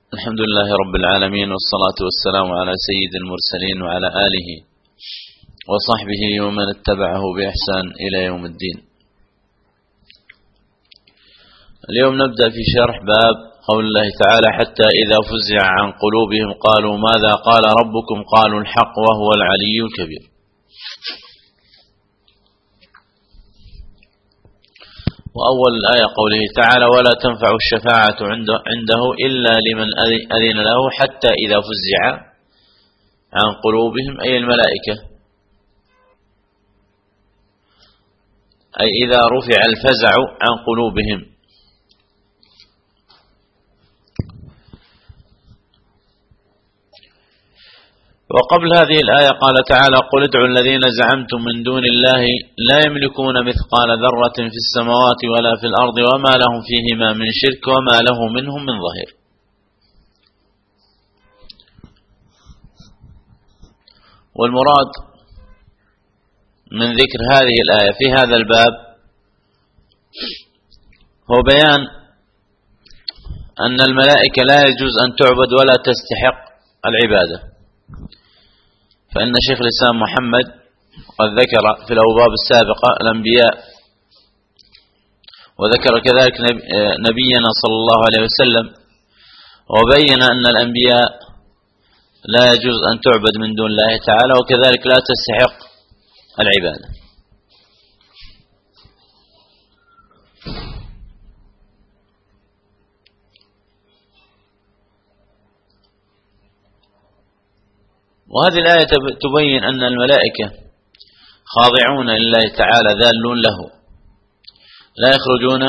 الحمد لله رب العالمين، والصلاة والسلام على سيد المرسلين وعلى آله وصحبه ومن اتبعه بإحسان إلى يوم الدين. اليوم نبدأ في شرح باب قول الله تعالى: حتى إذا فزع عن قلوبهم قالوا ماذا قال ربكم قالوا الحق وهو العلي الكبير. وأول الآية قوله تعالى: ولا تنفع الشفاعة عنده إلا لمن أذن له حتى إذا فزع عن قلوبهم، أي الملائكة، أي إذا رفع الفزع عن قلوبهم. وقبل هذه الآية قال تعالى: قل ادعوا الذين زعمتم من دون الله لا يملكون مثقال ذرة في السماوات ولا في الأرض وما لهم فيهما من شرك وما له منهم من ظهير. والمراد من ذكر هذه الآية في هذا الباب هو بيان أن الملائكة لا يجوز أن تعبد ولا تستحق العبادة. فإن شيخ الإسلام محمد قد ذكر في الأبواب السابقة الأنبياء، وذكر كذلك نبينا صلى الله عليه وسلم، وبين أن الأنبياء لا يجوز أن تعبد من دون الله تعالى، وكذلك لا تستحق العبادة. وهذه الآية تبين أن الملائكة خاضعون لله تعالى ذالون له، لا يخرجون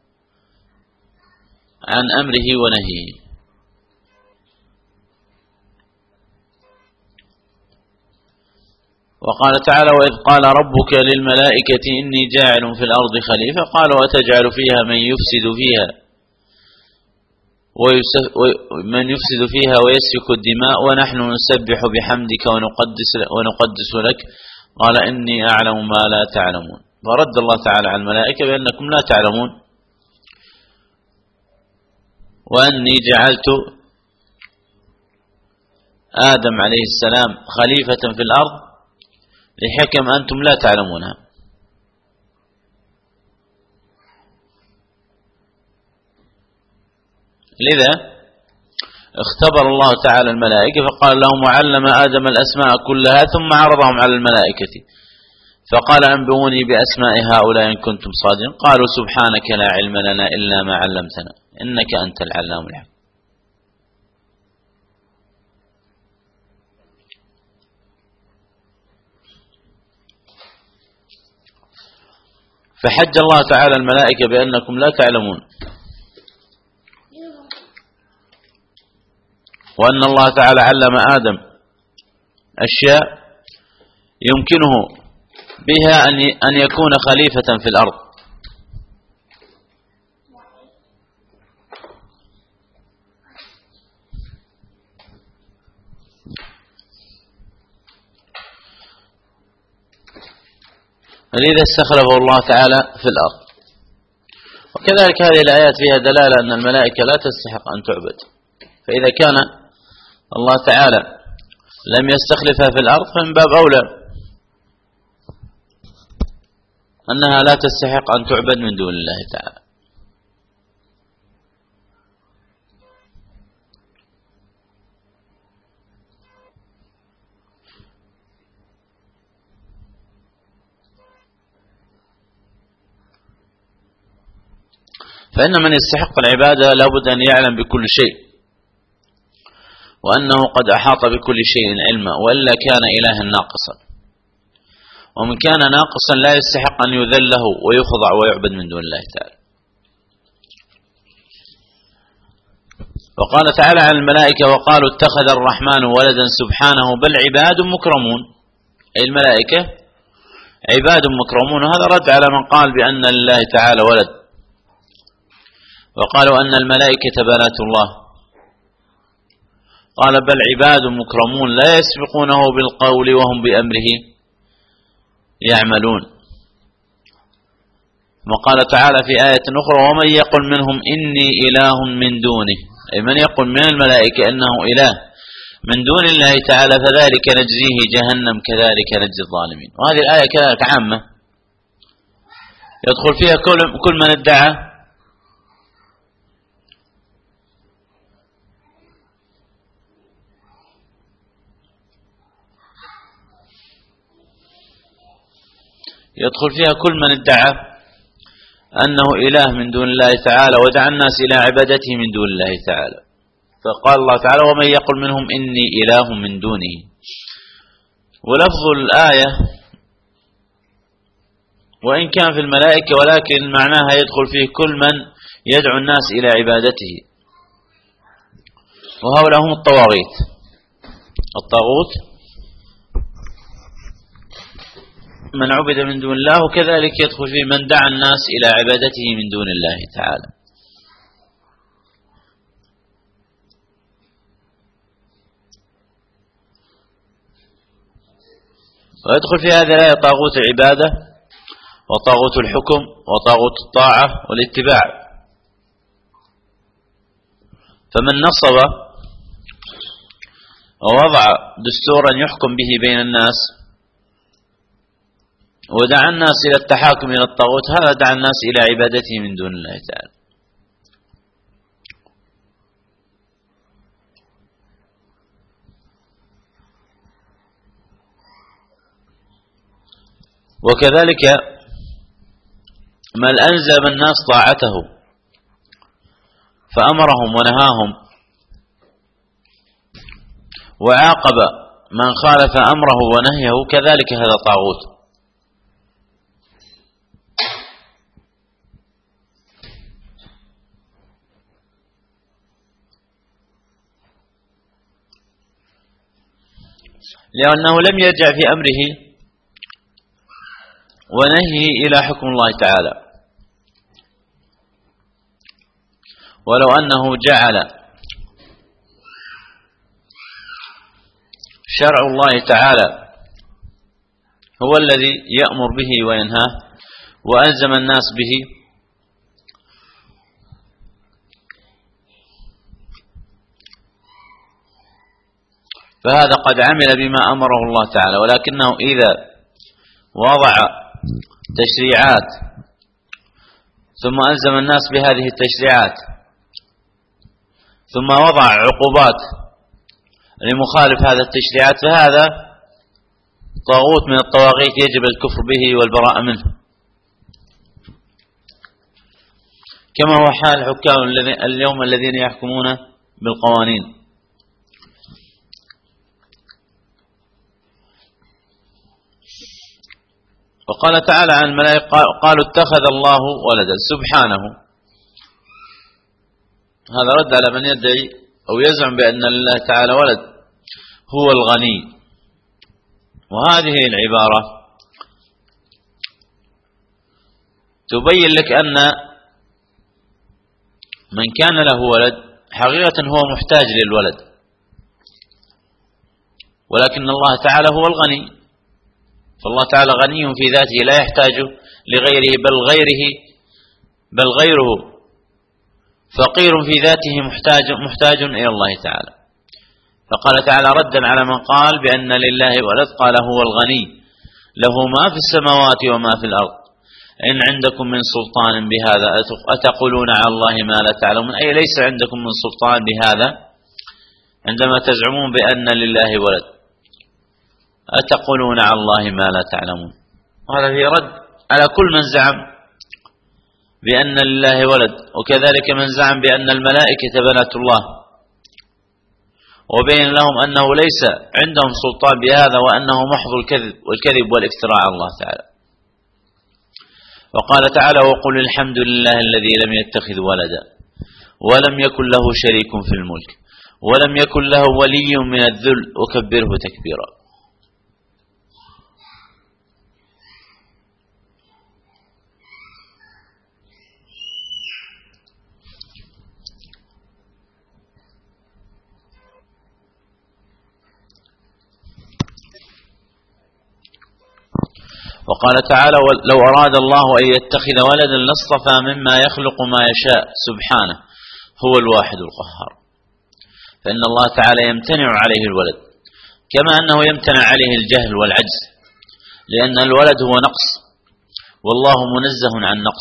عن أمره ونهيه. وقال تعالى: وإذ قال ربك للملائكة إني جاعل في الأرض خليفة قالوا وتجعل فيها من يفسد فيها ويسفك الدماء ونحن نسبح بحمدك ونقدس لك قال إني أعلم ما لا تعلمون. فرد الله تعالى على الملائكة بأنكم لا تعلمون، وأني جعلت آدم عليه السلام خليفة في الأرض لحكم أنتم لا تعلمونها. لذا اختبر الله تعالى الملائكة فقال لهم: وعلم آدم الأسماء كلها ثم عرضهم على الملائكة فقال: أنبئوني بأسماء هؤلاء إن كنتم صادقين قالوا سبحانك لا علم لنا إلا ما علمتنا إنك أنت العلام الحكيم. فحج الله تعالى الملائكة بأنكم لا تعلمون، وأن الله تعالى علم آدم أشياء يمكنه بها أن يكون خليفة في الأرض. لذا استخلفه الله تعالى في الأرض. وكذلك هذه الآيات فيها دلالة أن الملائكة لا تستحق أن تعبد، فإذا كان الله تعالى لم يستخلفها في الأرض فمن باب أولى أنها لا تستحق أن تعبد من دون الله تعالى. فإن من يستحق العبادة لابد أن يعلم بكل شيء، وأنه قد أحاط بكل شيء علما، وإلا كان إلها ناقصا. ومن كان ناقصا لا يستحق أن يذله ويخضع ويعبد من دون الله تعالى. وقال تعالى عن الملائكة: وقالوا اتخذ الرحمن ولدا سبحانه بل عباد مكرمون، أي الملائكة عباد مكرمون. هذا رد على من قال بأن لله تعالى ولد، وقالوا أن الملائكة بنات الله. قال: بل عباد مكرمون لا يسبقونه بالقول وهم بأمره يعملون. وقال تعالى في آية أخرى: ومن يقل منهم إني إله من دونه أي من يقول من الملائكة أنه إله من دون الله تعالى فذلك نجزيه جهنم كذلك نجزي الظالمين. وهذه الآية كذلك عامة يدخل فيها كل من ادعى أنه إله من دون الله تعالى ودعا الناس إلى عبادته من دون الله تعالى. فقال الله تعالى ومن يقل منهم إني إله من دونه. ولفظ الآية وإن كان في الملائكة ولكن معناها يدخل فيه كل من يدعو الناس إلى عبادته، وهؤلاء هم الطواغيت. الطاغوت من عبد من دون الله، وكذلك يدخل فيه من دعا الناس إلى عبادته من دون الله تعالى. ويدخل في هذه الآية طاغوت العبادة وطاغوت الحكم وطاغوت الطاعة والاتباع. فمن نصب ووضع دستورا يحكم به بين الناس ودعا الناس إلى التحاكم إلى الطاغوت، هذا دعا الناس إلى عبادته من دون الله تعالى. وكذلك من ألزم الناس طاعته فأمرهم ونهاهم وعاقب من خالف أمره ونهيه، كذلك هذا طاغوت. لأنه لم يرجع في أمره ونهيه إلى حكم الله تعالى، ولو أنه جعل شرع الله تعالى هو الذي يأمر به وينهاه وألزم الناس به فهذا قد عمل بما أمره الله تعالى. ولكنه إذا وضع تشريعات ثم ألزم الناس بهذه التشريعات ثم وضع عقوبات لمخالف هذا التشريعات فهذا طاغوت من الطواغيت يجب الكفر به والبراءة منه، كما هو حال حكام اليوم الذين يحكمون بالقوانين. وقال تعالى عن الملائكة قالوا اتخذ الله ولدا سبحانه. هذا رد على من يدعي أو يزعم بأن الله تعالى ولد هو الغني. وهذه العبارة تبين لك أن من كان له ولد حقيقة هو محتاج للولد، ولكن الله تعالى هو الغني. فالله تعالى غني في ذاته لا يحتاج لغيره بل غيره فقير في ذاته محتاج إلى الله تعالى. فقال تعالى ردا على من قال بأن لله ولد قال هو الغني له ما في السماوات وما في الأرض إن عندكم من سلطان بهذا أتقولون على الله ما لا تعلمون، أي ليس عندكم من سلطان بهذا عندما تزعمون بأن لله ولد، أتقولون على الله ما لا تعلمون. وهذا في رد على كل من زعم بأن لله ولد، وكذلك من زعم بأن الملائكة بنات الله، وبين لهم أنه ليس عندهم سلطان بهذا وأنه محض الكذب والافتراء على الله تعالى. وقال تعالى وقل الحمد لله الذي لم يتخذ ولدا ولم يكن له شريك في الملك ولم يكن له ولي من الذل وكبره تكبيرا. وقال تعالى لو أراد الله أن يتخذ ولدا لاصطفى مما يخلق ما يشاء سبحانه هو الواحد القهار. فإن الله تعالى يمتنع عليه الولد، كما أنه يمتنع عليه الجهل والعجز، لأن الولد هو نقص والله منزه عن نقص.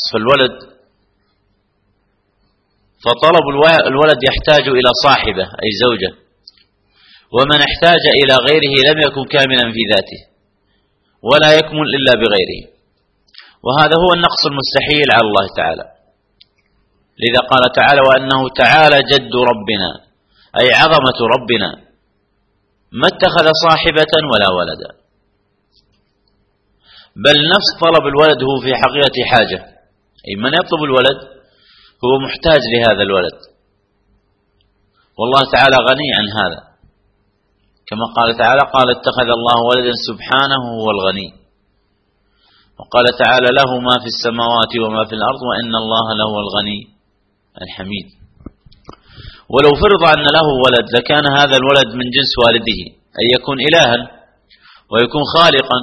فطلب الولد يحتاج إلى صاحبة أي زوجة، ومن احتاج إلى غيره لم يكن كاملا في ذاته ولا يكمل إلا بغيره، وهذا هو النقص المستحيل على الله تعالى. لذا قال تعالى: وأنه تعالى جد ربنا، أي عظمة ربنا، ما اتخذ صاحبة ولا ولدا، بل نفس طلب الولد هو في حقيقة حاجة، أي من يطلب الولد هو محتاج لهذا الولد، والله تعالى غني عن هذا، كما قال تعالى: قال اتخذ الله ولدا سبحانه هو الغني. وقال تعالى: له ما في السماوات وما في الأرض وإن الله له الغني الحميد. ولو فرض أن له ولد لكان هذا الولد من جنس والده، أي يكون إلها ويكون خالقا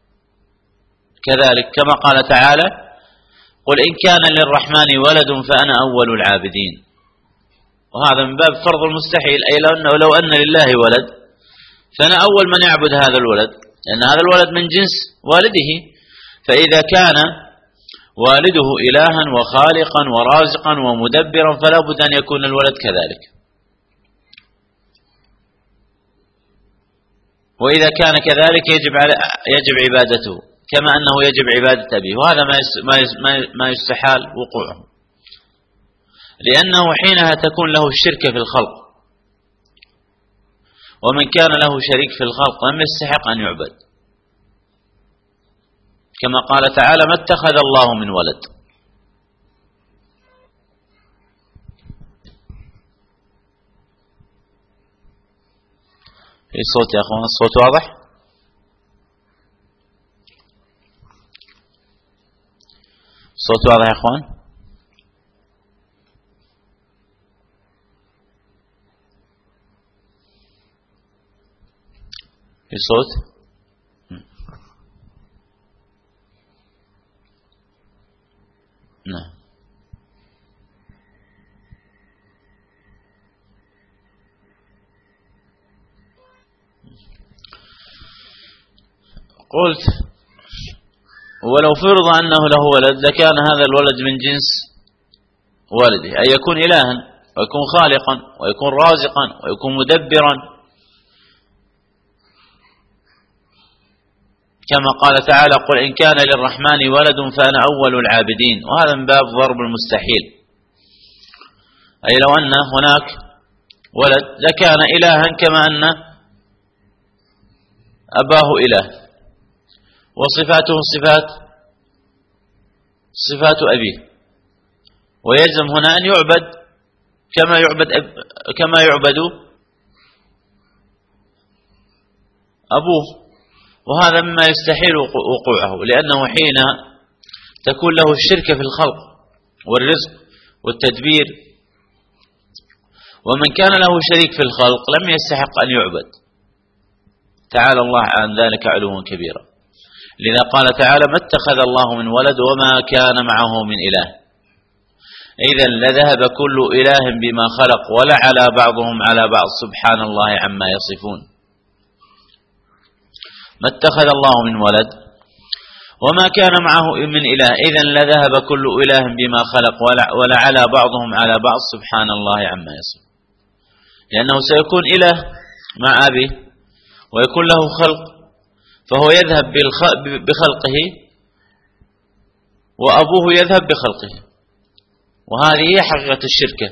كذلك، كما قال تعالى: قل إن كان للرحمن ولد فأنا أول العابدين. وهذا من باب فرض المستحيل، أي لو أن لله ولد فأنا أول من يعبد هذا الولد، لأن هذا الولد من جنس والده، فإذا كان والده إلها وخالقا ورازقا ومدبرا فلا بد أن يكون الولد كذلك. وإذا كان كذلك يجب عبادته، كما أنه يجب عبادة أبيه، وهذا ما يستحال وقوعه، لأنه حينها تكون له الشركة في الخلق، ومن كان له شريك في الخلق لم يستحق أن يعبد، كما قال تعالى: ما اتخذ الله من ولد. في صوت يا أخوان؟ الصوت واضح؟ الصوت واضح يا أخوان؟ في صوت؟ نعم. قلت: ولو فرض أنه له ولد لكان هذا الولد من جنس والده، أي يكون إلها ويكون خالقا ويكون رازقا ويكون مدبرا، كما قال تعالى: قل إن كان للرحمن ولد فأنا أول العابدين. وهذا من باب ضرب المستحيل، أي لو أن هناك ولد لكان إلها كما أن أباه إله، وصفاته صفات أبيه، ويلزم هنا أن يعبد كما يعبد أبوه، وهذا مما يستحيل وقوعه، لأنه حين تكون له الشركة في الخلق والرزق والتدبير، ومن كان له شريك في الخلق لم يستحق أن يعبد، تعالى الله عن ذلك علوا كبيرا. لذا قال تعالى: ما اتخذ الله من ولد وما كان معه من إله، إذا لذهب كل إله بما خلق ولعلى بعضهم على بعض سبحان الله عما يصفون. ما اتخذ الله من ولد وما كان معه من إله، إذا لذهب كل إله بما خلق ولعلى بعضهم على بعض سبحان الله عما يصفون، لأنه سيكون إله مع أبيه ويكون له خلق، فهو يذهب بخلقه وأبوه يذهب بخلقه، وهذه هي حقيقة الشركة.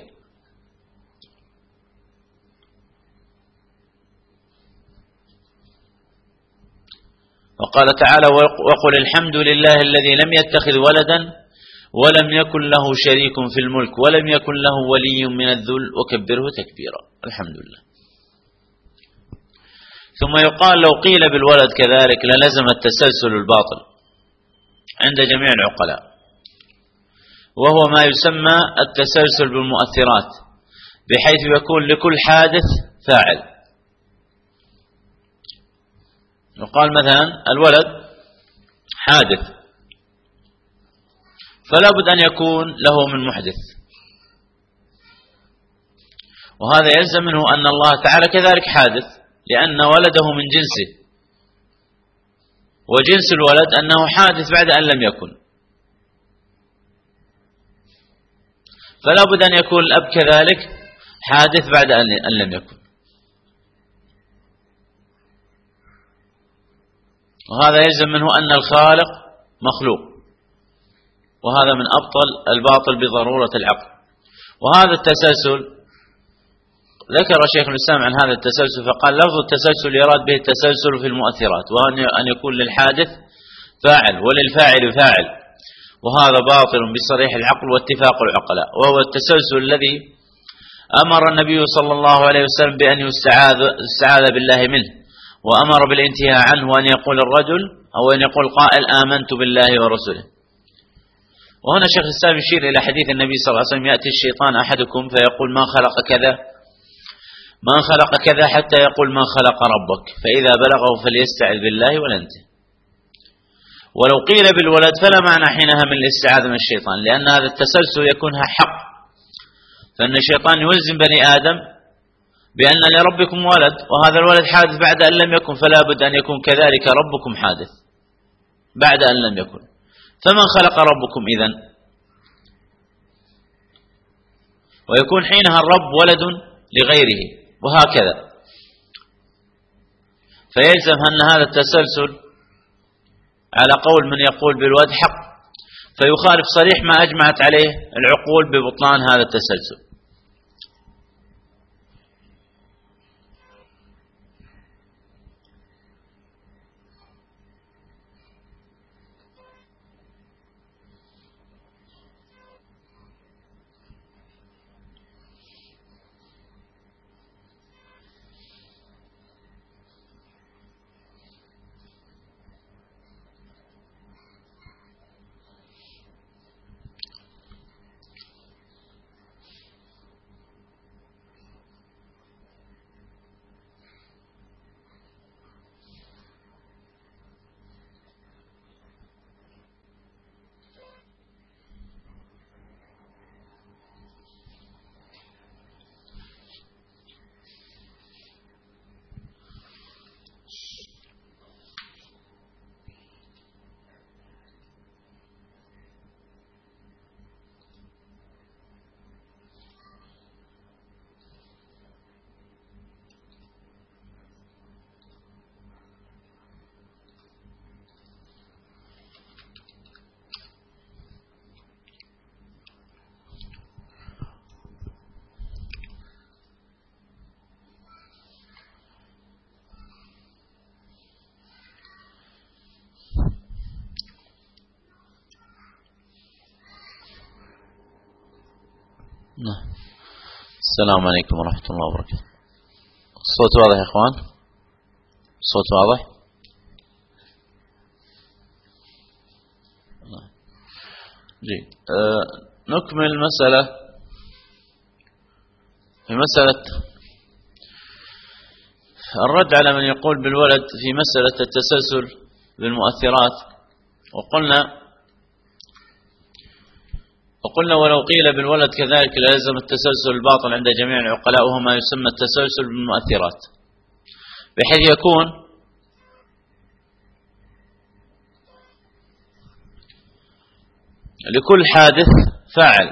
وقال تعالى: وقل الحمد لله الذي لم يتخذ ولدا ولم يكن له شريك في الملك ولم يكن له ولي من الذل وكبره تكبيرا. الحمد لله. ثم يقال: لو قيل بالولد كذلك للزم التسلسل الباطل عند جميع العقلاء، وهو ما يسمى التسلسل بالمؤثرات، بحيث يكون لكل حادث فاعل. يقال مثلا الولد حادث، فلا بد أن يكون له من محدث، وهذا يلزم منه أن الله تعالى كذلك حادث، لأن ولده من جنسه، وجنس الولد أنه حادث بعد أن لم يكن، فلا بد أن يكون الأب كذلك حادث بعد أن لم يكن. وهذا يلزم منه أن الخالق مخلوق، وهذا من أبطل الباطل بضرورة العقل. وهذا التسلسل ذكر شيخ الإسلام عن هذا التسلسل فقال: لفظ التسلسل يراد به التسلسل في المؤثرات، وأن يكون للحادث فاعل وللفاعل فاعل، وهذا باطل بصريح العقل واتفاق العقلاء، وهو التسلسل الذي أمر النبي صلى الله عليه وسلم بأن يستعاذ بالله منه، وأمر بالانتهاء عنه، وأن يقول الرجل أو أن يقول قائل: آمنت بالله ورسله. وهنا شيخ الإسلام يشير إلى حديث النبي صلى الله عليه وسلم: يأتي الشيطان أحدكم فيقول: من خلق كذا من خلق كذا، حتى يقول: من خلق ربك، فإذا بلغه فليستعذ بالله ولينتهي. ولو قيل بالولد فلا معنى حينها من الاستعاذة من الشيطان، لأن هذا التسلسل يكون حق، فإن الشيطان يلزم بني آدم بأن لربكم ولد، وهذا الولد حادث بعد أن لم يكن، فلا بد أن يكون كذلك ربكم حادث بعد أن لم يكن. فمن خلق ربكم إذن؟ ويكون حينها الرب ولد لغيره، وهكذا. فيلزم أن هذا التسلسل على قول من يقول بالولد حق، فيخالف صريح ما أجمعت عليه العقول ببطلان هذا التسلسل. السلام عليكم ورحمة الله وبركاته. الصوت واضح يا اخوان؟ الصوت واضح؟ جيد. نكمل المسألة في مسألة الرد على من يقول بالولد في مسألة التسلسل بالمؤثرات. وقلنا ولو قيل بالولد كذلك لازم التسلسل الباطل عند جميع العقلاء، وهو ما يسمى التسلسل بالمؤثرات، بحيث يكون لكل حادث فاعل،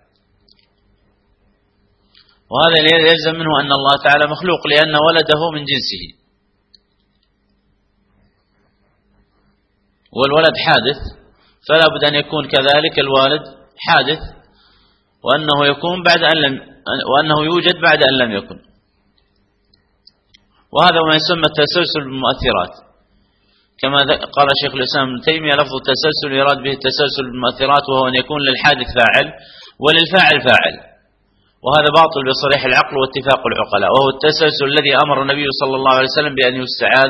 وهذا يلزم منه أن الله تعالى مخلوق، لأن ولده من جنسه، والولد حادث، فلا بد أن يكون كذلك الوالد حادث، وأنه يوجد بعد أن لم يكن. وهذا ما يسمى التسلسل بالمؤثرات، كما قال شيخ الإسلام ابن تيمية: لفظ التسلسل يراد به التسلسل بالمؤثرات، وهو أن يكون للحادث فاعل وللفاعل فاعل، وهذا باطل بصريح العقل واتفاق العقلاء، وهو التسلسل الذي أمر النبي صلى الله عليه وسلم بأن يستعاذ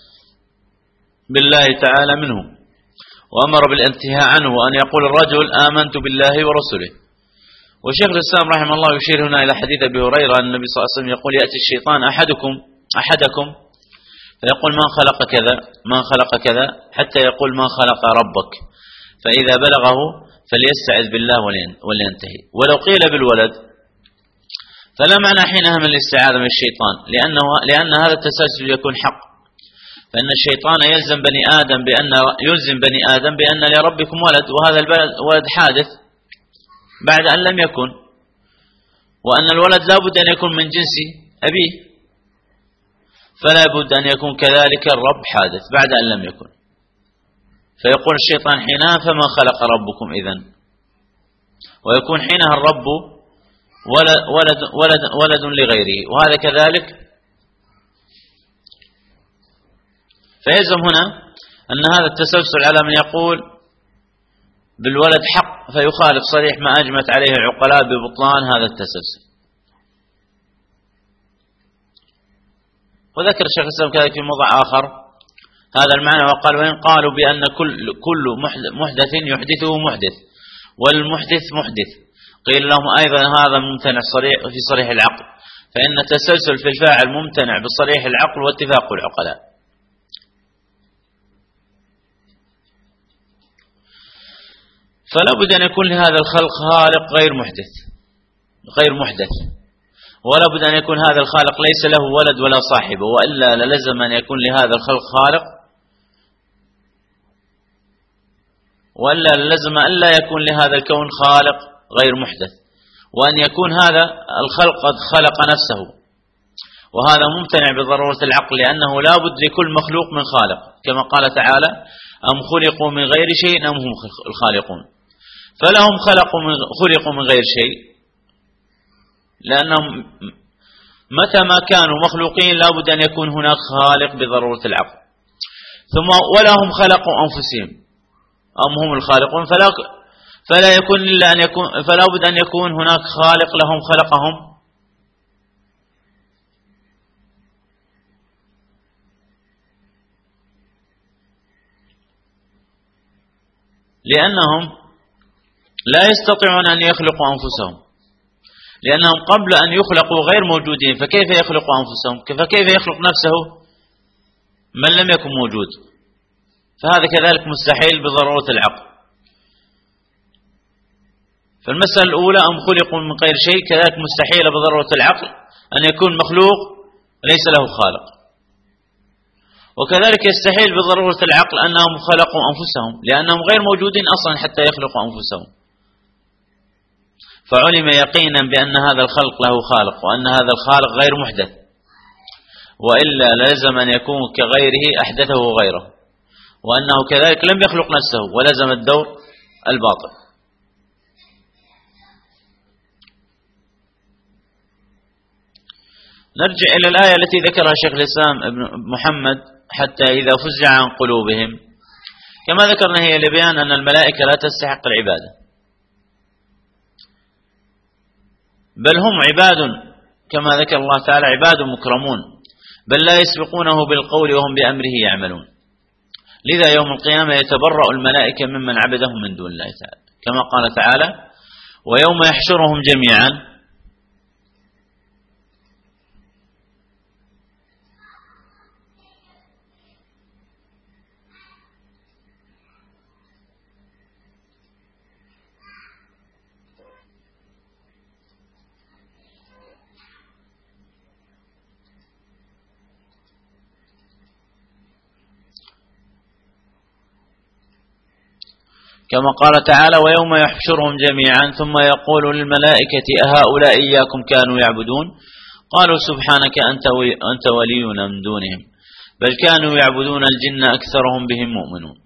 بالله تعالى منه، وأمر بالانتهاء عنه، وأن يقول الرجل: آمنت بالله ورسله. وشيخ الإسلام رحمه الله يشير هنا إلى حديث أبي هريرة أن النبي صلى الله عليه وسلم يقول: يأتي الشيطان أحدكم فيقول: من خلق كذا حتى يقول: من خلق ربك، فإذا بلغه فليستعذ بالله ولينتهي. ولو قيل بالولد فلا معنى حينها من الاستعاذة من الشيطان، لأن هذا التسلسل يكون حق، فإن الشيطان يلزم بني آدم بأن لربكم ولد، وهذا الولد حادث بعد أن لم يكن، وأن الولد لا بد أن يكون من جنس أبيه، فلا بد أن يكون كذلك الرب حادث بعد أن لم يكن. فيقول الشيطان حينها فما خلق ربكم إذن، ويكون حينها الرب ولد لغيره، وهذا كذلك. فيلزم هنا أن هذا التسلسل على من يقول بالولد حق، فيخالف صريح ما أجمت عليه العقلاء ببطلان هذا التسلسل. وذكر الشيخ الإسلام كذلك في موضع آخر هذا المعنى، وقال وإن قالوا بأن كل محدث يحدثه محدث، والمحدث محدث، قيل لهم أيضا هذا ممتنع في صريح العقل، فإن التسلسل في الفاعل ممتنع بصريح العقل واتفاق العقلاء. فلا بد أن يكون لهذا الخلق خالق غير محدث، ولا بد أن يكون هذا الخالق ليس له ولد ولا صاحبه، وإلا للزم أن يكون لهذا الخلق خالق، وإلا للزم أن لا يكون لهذا الكون خالق غير محدث، وأن يكون هذا الخلق قد خلق نفسه، وهذا ممتنع بضرورة العقل، لأنه لا بد لكل مخلوق من خالق، كما قال تعالى أم خلقوا من غير شيء أم هم الخالقون، فلهم خلقوا من غير شيء، لأنهم متى ما كانوا مخلوقين لا بد أن يكون هناك خالق بضرورة العقل. ثم ولهم خلقوا أنفسهم أم هم الخالقون، فلا يكون إلا أن يكون، فلا بد أن يكون هناك خالق لهم خلقهم، لأنهم لا يستطيعون أن يخلقوا أنفسهم، لأنهم قبل أن يخلقوا غير موجودين، فكيف يخلقوا أنفسهم؟ فكيف يخلق نفسه من لم يكن موجود؟ فهذا كذلك مستحيل بضرورة العقل. فالمسألة الأولى أم خلقوا من غير شيء كذلك مستحيل بضرورة العقل أن يكون مخلوق ليس له خالق، وكذلك يستحيل بضرورة العقل أنهم خلقوا أنفسهم، لأنهم غير موجودين أصلا حتى يخلقوا أنفسهم. فعلم يقينا بأن هذا الخلق له خالق، وأن هذا الخالق غير محدث، وإلا لازم أن يكون كغيره أحدثه غيره، وأنه كذلك لم يخلق نفسه، ولزم الدور الباطل. نرجع إلى الآية التي ذكرها شيخ الإسلام ابن محمد حتى إذا فزع عن قلوبهم، كما ذكرنا هي لبيان أن الملائكة لا تستحق العبادة، بل هم عباد كما ذكر الله تعالى عباد مكرمون، بل لا يسبقونه بالقول وهم بأمره يعملون. لذا يوم القيامة يتبرأ الملائكة ممن عبدهم من دون الله تعالى، كما قال تعالى ويوم يحشرهم جميعا كما قال تعالى ويوم يحشرهم جميعا ثم يقول للملائكة أهؤلاء إياكم كانوا يعبدون قالوا سبحانك أنت ولينا من دونهم بل كانوا يعبدون الجن أكثرهم بهم مؤمنون.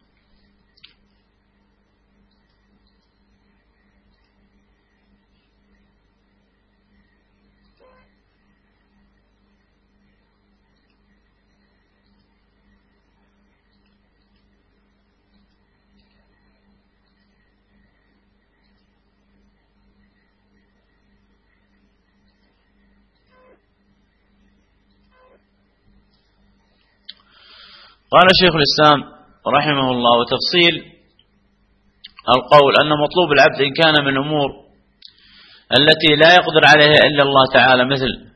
قال شيخ الإسلام رحمه الله وتفصيل القول أن مطلوب العبد إن كان من الأمور التي لا يقدر عليها إلا الله تعالى مثل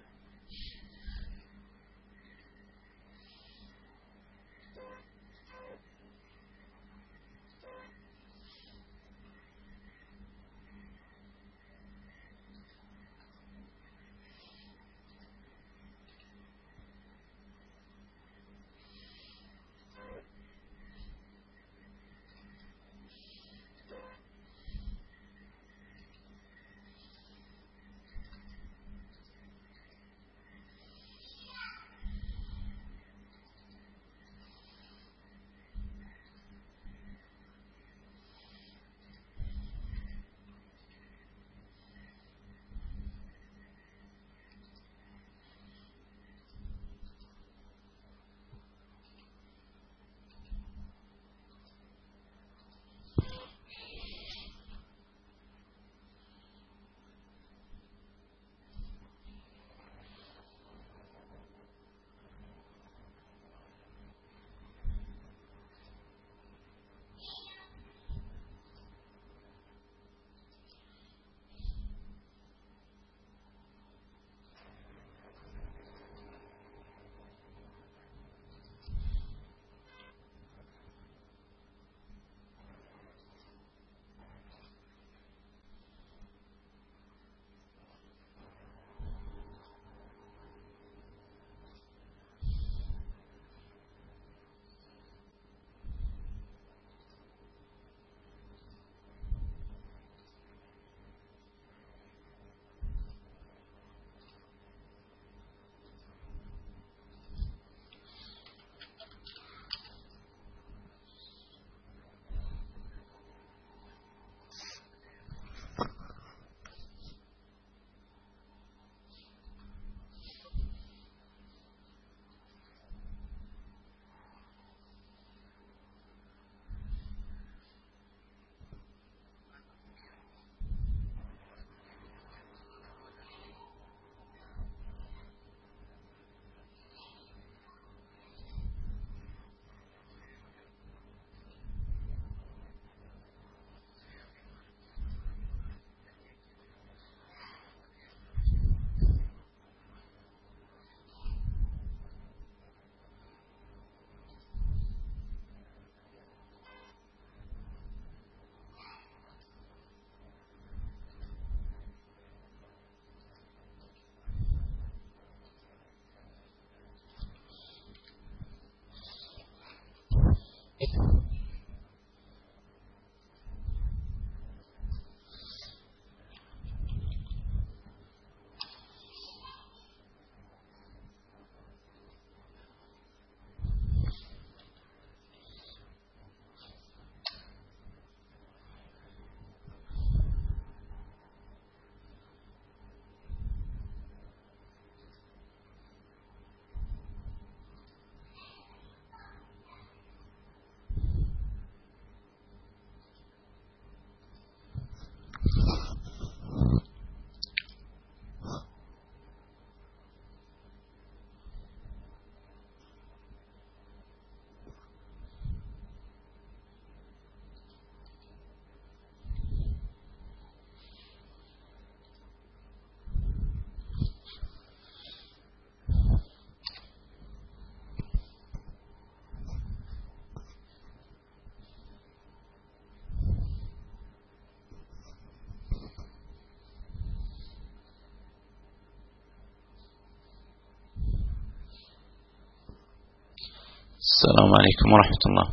السلام عليكم ورحمة الله.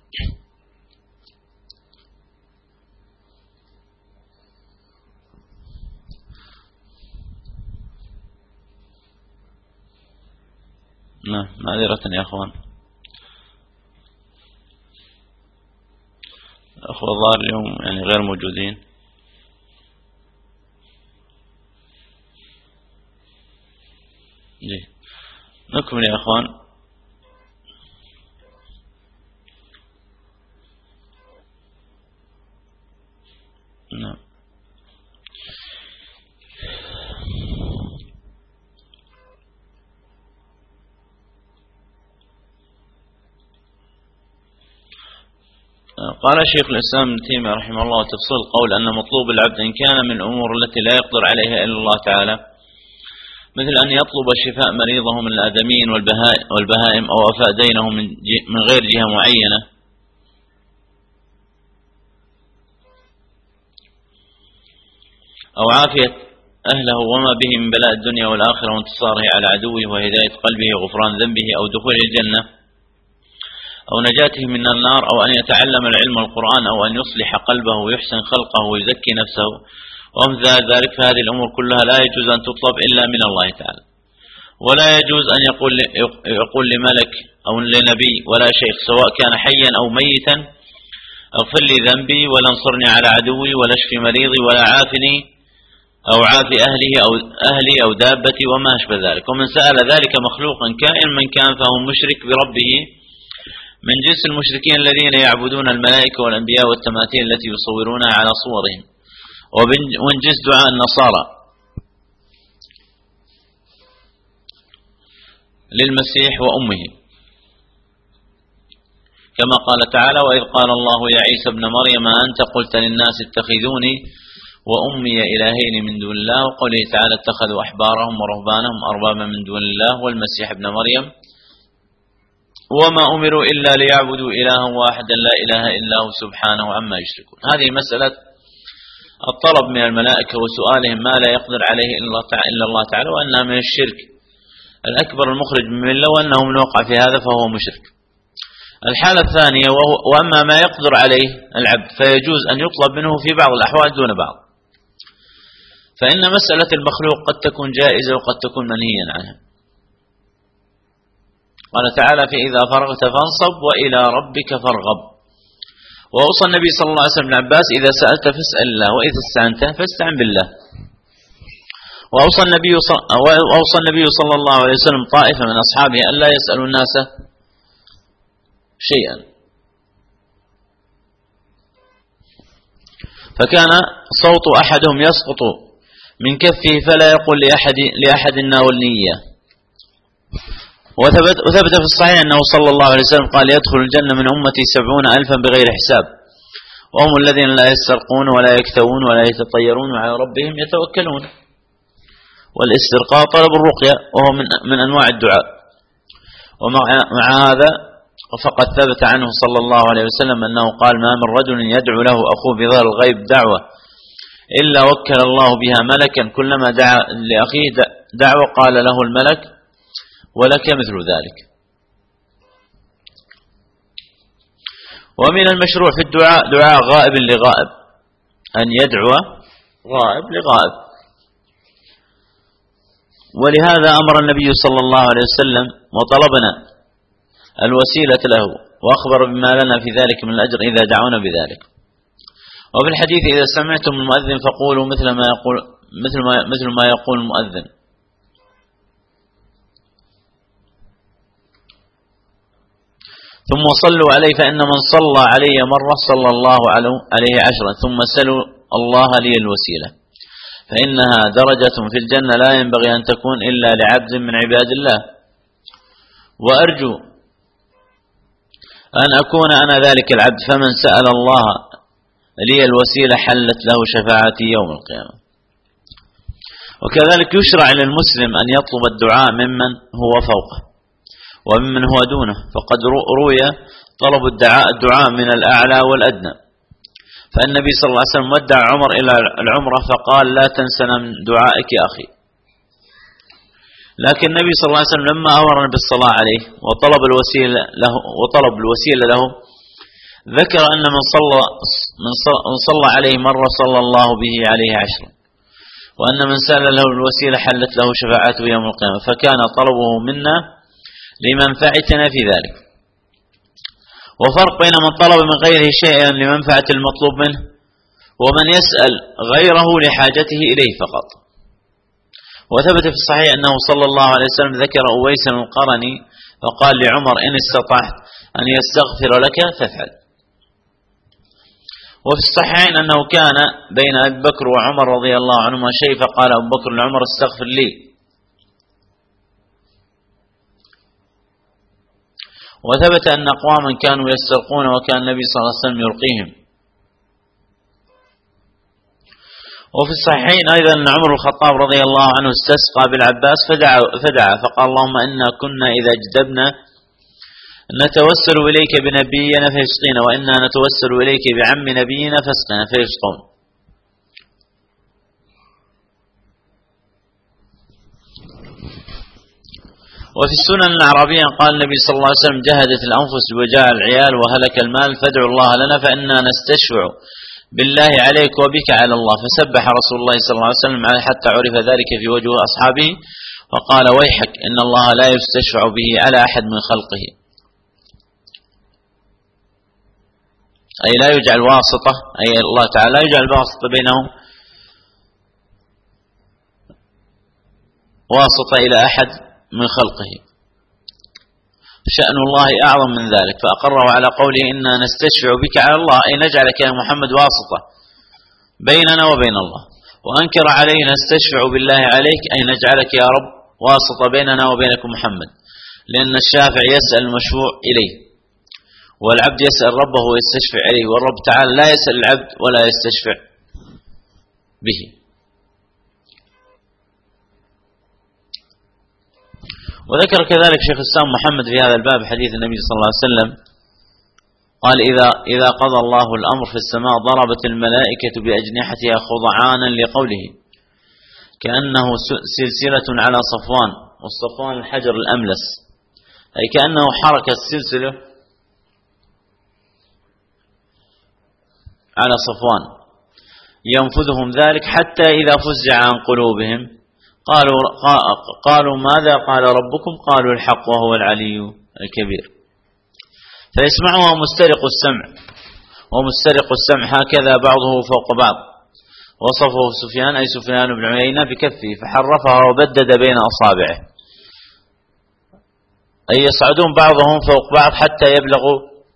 نعم معذرة يا أخوان، الأخوة الظاهر اليوم يعني غير موجودين. نكمل يا أخوان. نعم قال شيخ الإسلام ابن تيمية رحمه الله تفصيل القول أن مطلوب العبد إن كان من الأمور التي لا يقدر عليها إلا الله تعالى، مثل أن يطلب شفاء مريضه من الآدميين والبهائم أو وفاء دينه من غير جهة معينة، أو عافية أهله وما به من بلاء الدنيا والآخرة وانتصاره على عدوه وهداية قلبه وغفران ذنبه أو دخول الجنة أو نجاته من النار، أو أن يتعلم العلم والقرآن، أو أن يصلح قلبه ويحسن خلقه ويزكي نفسه وأمثال ذلك، فهذه الأمور كلها لا يجوز أن تطلب إلا من الله تعالى، ولا يجوز أن يقول لملك أو لنبي ولا شيخ سواء كان حيا أو ميتا اغفر لي ذنبي ولا انصرني على عدوي ولا اشفي مريضي ولا عافني أو عافي أهلي أو دابتي وما أشبه ذلك. ومن سأل ذلك مخلوقا كائن من كان فهو مشرك بربه من جنس المشركين الذين يعبدون الملائكة والأنبياء والتماثيل التي يصورونها على صورهم، ومن جنس دعاء النصارى للمسيح وأمه، كما قال تعالى وإذ قال الله يا عيسى ابن مريم أنت قلت للناس اتخذوني وأمي إلهين من دون الله، وقوله تعالى اتخذوا أحبارهم ورهبانهم أربابا من دون الله والمسيح ابن مريم وما أمروا إلا ليعبدوا إلها واحدا لا إله إلا هو سبحانه عما يشركون. هذه مسألة الطلب من الملائكة وسؤالهم ما لا يقدر عليه إلا الله تعالى، وأنها من الشرك الأكبر المخرج من الملة، وأنه من وقع في هذا فهو مشرك. الحالة الثانية وأما ما يقدر عليه العبد فيجوز أن يطلب منه في بعض الأحوال دون بعض، فإن مسألة المخلوق قد تكون جائزة وقد تكون منهيا عنها. قال تعالى فإذا فرغت فانصب وإلى ربك فارغب. وأوصى النبي صلى الله عليه وسلم ابن عباس إذا سألت فاسأل الله وإذا استعنت فاستعن بالله. وأوصى النبي صلى الله عليه وسلم طائفة من أصحابه أن لا يسألوا الناس شيئا، فكان صوت أحدهم يسقط من كفه فلا يقول لأحد ناولني إياه. وثبت في الصحيح أنه صلى الله عليه وسلم قال يدخل الجنة من أمتي 70,000 بغير حساب، وهم الذين لا يسترقون ولا يكتوون ولا يتطيرون وعلى ربهم يتوكلون. والاسترقاء طلب الرقية وهو من أنواع الدعاء. ومع هذا فقد ثبت عنه صلى الله عليه وسلم أنه قال ما من رجل يدعو له أخوه بظهر الغيب دعوة إلا وكل الله بها ملكا كلما دعا لأخيه دعوة قال له الملك ولك مثل ذلك. ومن المشروع في الدعاء دعاء غائب لغائب، أن يدعو غائب لغائب. ولهذا أمر النبي صلى الله عليه وسلم وطلبنا الوسيلة له، وأخبر بما لنا في ذلك من الأجر إذا دعونا بذلك. وفي الحديث إذا سمعتم المؤذن فقولوا مثل ما يقول المؤذن. ثم صلوا عليه فإن من صلى علي مرة صلى الله عليه 10، ثم سلوا الله لي الوسيلة فإنها درجة في الجنة لا ينبغي أن تكون إلا لعبد من عباد الله، وأرجو أن أكون أنا ذلك العبد، فمن سأل الله لي الوسيلة حلت له شفاعتي يوم القيامة. وكذلك يشرع للمسلم أن يطلب الدعاء ممن هو فوقه وممن هو دونه، فقد روي طلب الدعاء من الأعلى والأدنى. فالنبي صلى الله عليه وسلم ودع عمر إلى العمرة فقال لا تنسنا من دعائك يا أخي. لكن النبي صلى الله عليه وسلم لما أمرنا بالصلاة عليه وطلب الوسيلة له ذكر أن من صلى عليه مرة صلى الله به عليه 10، وأن من سأل له الوسيلة حلت له شفاعته يوم القيامة، فكان طلبه منا لمنفعتنا في ذلك. وفرق بين من طلب من غيره شيئا لمنفعة المطلوب منه ومن يسأل غيره لحاجته إليه فقط. وثبت في الصحيح أنه صلى الله عليه وسلم ذكر أويسا القرني فقال لعمر إن استطعت أن يستغفر لك فافعل. وفي الصحيحين أنه كان بين أبي بكر وعمر رضي الله عنهما شيء فقال أبو بكر لعمر استغفر لي. وثبت أن أقواما كانوا يسترقون وكان النبي صلى الله عليه وسلم يرقيهم. وفي الصحيحين أيضا أن عمر الخطاب رضي الله عنه استسقى بالعباس فدعا فقال اللهم إنا كنا إذا اجتبنا نتوسل إليك بنبينا فيسقينا، وإنا نتوسل إليك بعم نبينا فاسقنا فيسقون. وفي السنن العربية قال النبي صلى الله عليه وسلم جهدت الأنفس وجاء العيال وهلك المال فادعوا الله لنا فإنا نستشفع بالله عليك وبك على الله، فسبح رسول الله صلى الله عليه وسلم حتى عرف ذلك في وجه أصحابه وقال ويحك إن الله لا يستشفع به على أحد من خلقه، أي لا يجعل واسطة، أي الله تعالى لا يجعل واسطة بينهم واسطة إلى أحد من خلقه، شأن الله أعظم من ذلك. فأقره على قوله إنا نستشفع بك على الله، أي نجعلك يا محمد واسطة بيننا وبين الله. وأنكر عليه نستشفع بالله عليك، أي نجعلك يا رب واسطة بيننا وبينك محمد، لأن الشافع يسأل المشفوع إليه والعبد يسأل ربه ويستشفع إليه، والرب تعالى لا يسأل العبد ولا يستشفع به. وذكر كذلك شيخ الإسلام محمد في هذا الباب حديث النبي صلى الله عليه وسلم قال إذا قضى الله الأمر في السماء ضربت الملائكة بأجنحتها خضعانا لقوله كأنه سلسلة على صفوان، والصفوان الحجر الأملس، أي كأنه حركة السلسلة على صفوان ينفذهم ذلك حتى إذا فزع عن قلوبهم قالوا ماذا قال ربكم؟ قالوا الحق وهو العلي الكبير. فيسمعها مسترق السمع، ومسترق السمع هكذا بعضه فوق بعض. وصفه سفيان أي سفيان بن عيينة بكفه فحرفها وبدد بين أصابعه، أي يصعدون بعضهم فوق بعض حتى يبلغوا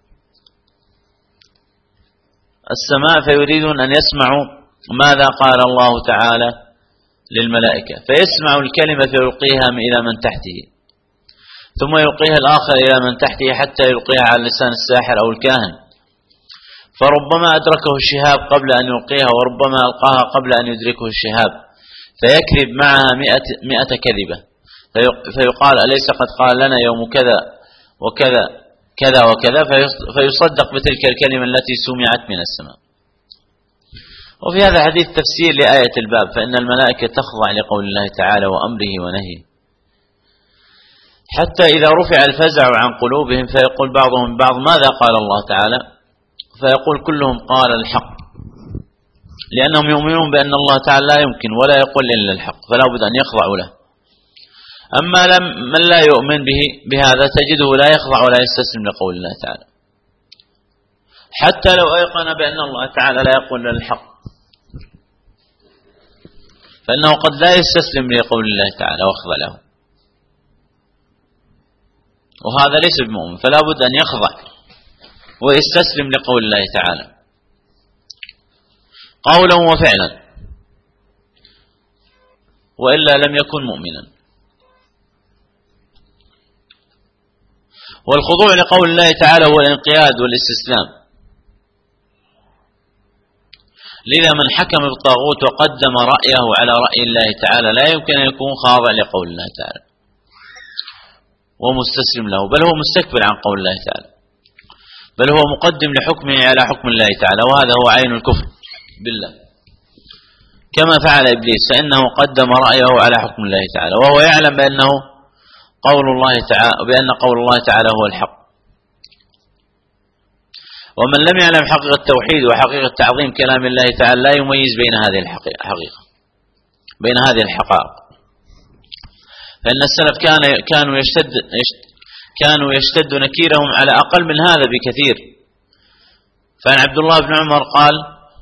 السماء فيريدون أن يسمعوا ماذا قال الله تعالى للملائكة، فيسمع الكلمة فيلقيها إلى من تحته، ثم يلقيها الآخر إلى من تحته حتى يلقيها على لسان الساحر أو الكاهن، فربما أدركه الشهاب قبل أن يلقيها، وربما ألقاها قبل أن يدركه الشهاب، فيكذب معها 100 كذبة، فيقال أليس قد قال لنا يوم كذا وكذا كذا وكذا، فيصدق بتلك الكلمة التي سمعت من السماء. وفي هذا حديث تفسير لآية الباب، فإن الملائكة تخضع لقول الله تعالى وأمره ونهيه، حتى إذا رفع الفزع عن قلوبهم فيقول بعضهم بعض ماذا قال الله تعالى، فيقول كلهم قال الحق، لأنهم يؤمنون بأن الله تعالى لا يمكن ولا يقول إلا الحق، فلا بد أن يخضعوا له. أما من لا يؤمن بهذا تجده لا يخضع ولا يستسلم لقول الله تعالى، حتى لو أيقن بأن الله تعالى لا يقول إلا الحق، فإنه قد لا يستسلم لقول الله تعالى ويخضع له، وهذا ليس بمؤمن، فلا بد أن يخضع ويستسلم لقول الله تعالى قولا وفعلا، وإلا لم يكن مؤمنا. والخضوع لقول الله تعالى هو الانقياد والاستسلام. لذا من حكم بالطاغوت وقدم رأيه على رأي الله تعالى لا يمكن أن يكون خاضع لقول الله تعالى ومستسلم له، بل هو مستكبر عن قول الله تعالى، بل هو مقدم لحكمه على حكم الله تعالى، وهذا هو عين الكفر بالله، كما فعل إبليس، فإنه قدم رأيه على حكم الله تعالى وهو يعلم بأنه قول الله تعالى، بأن قول الله تعالى هو الحق. ومن لم يعلم حقيقة التوحيد وحقيقة تعظيم كلام الله تعالى لا يميز بين هذه الحقيقة بين هذه الحقائق. فإن السلف كانوا يشتد نكيرهم على أقل من هذا بكثير. فعن عبد الله بن عمر قال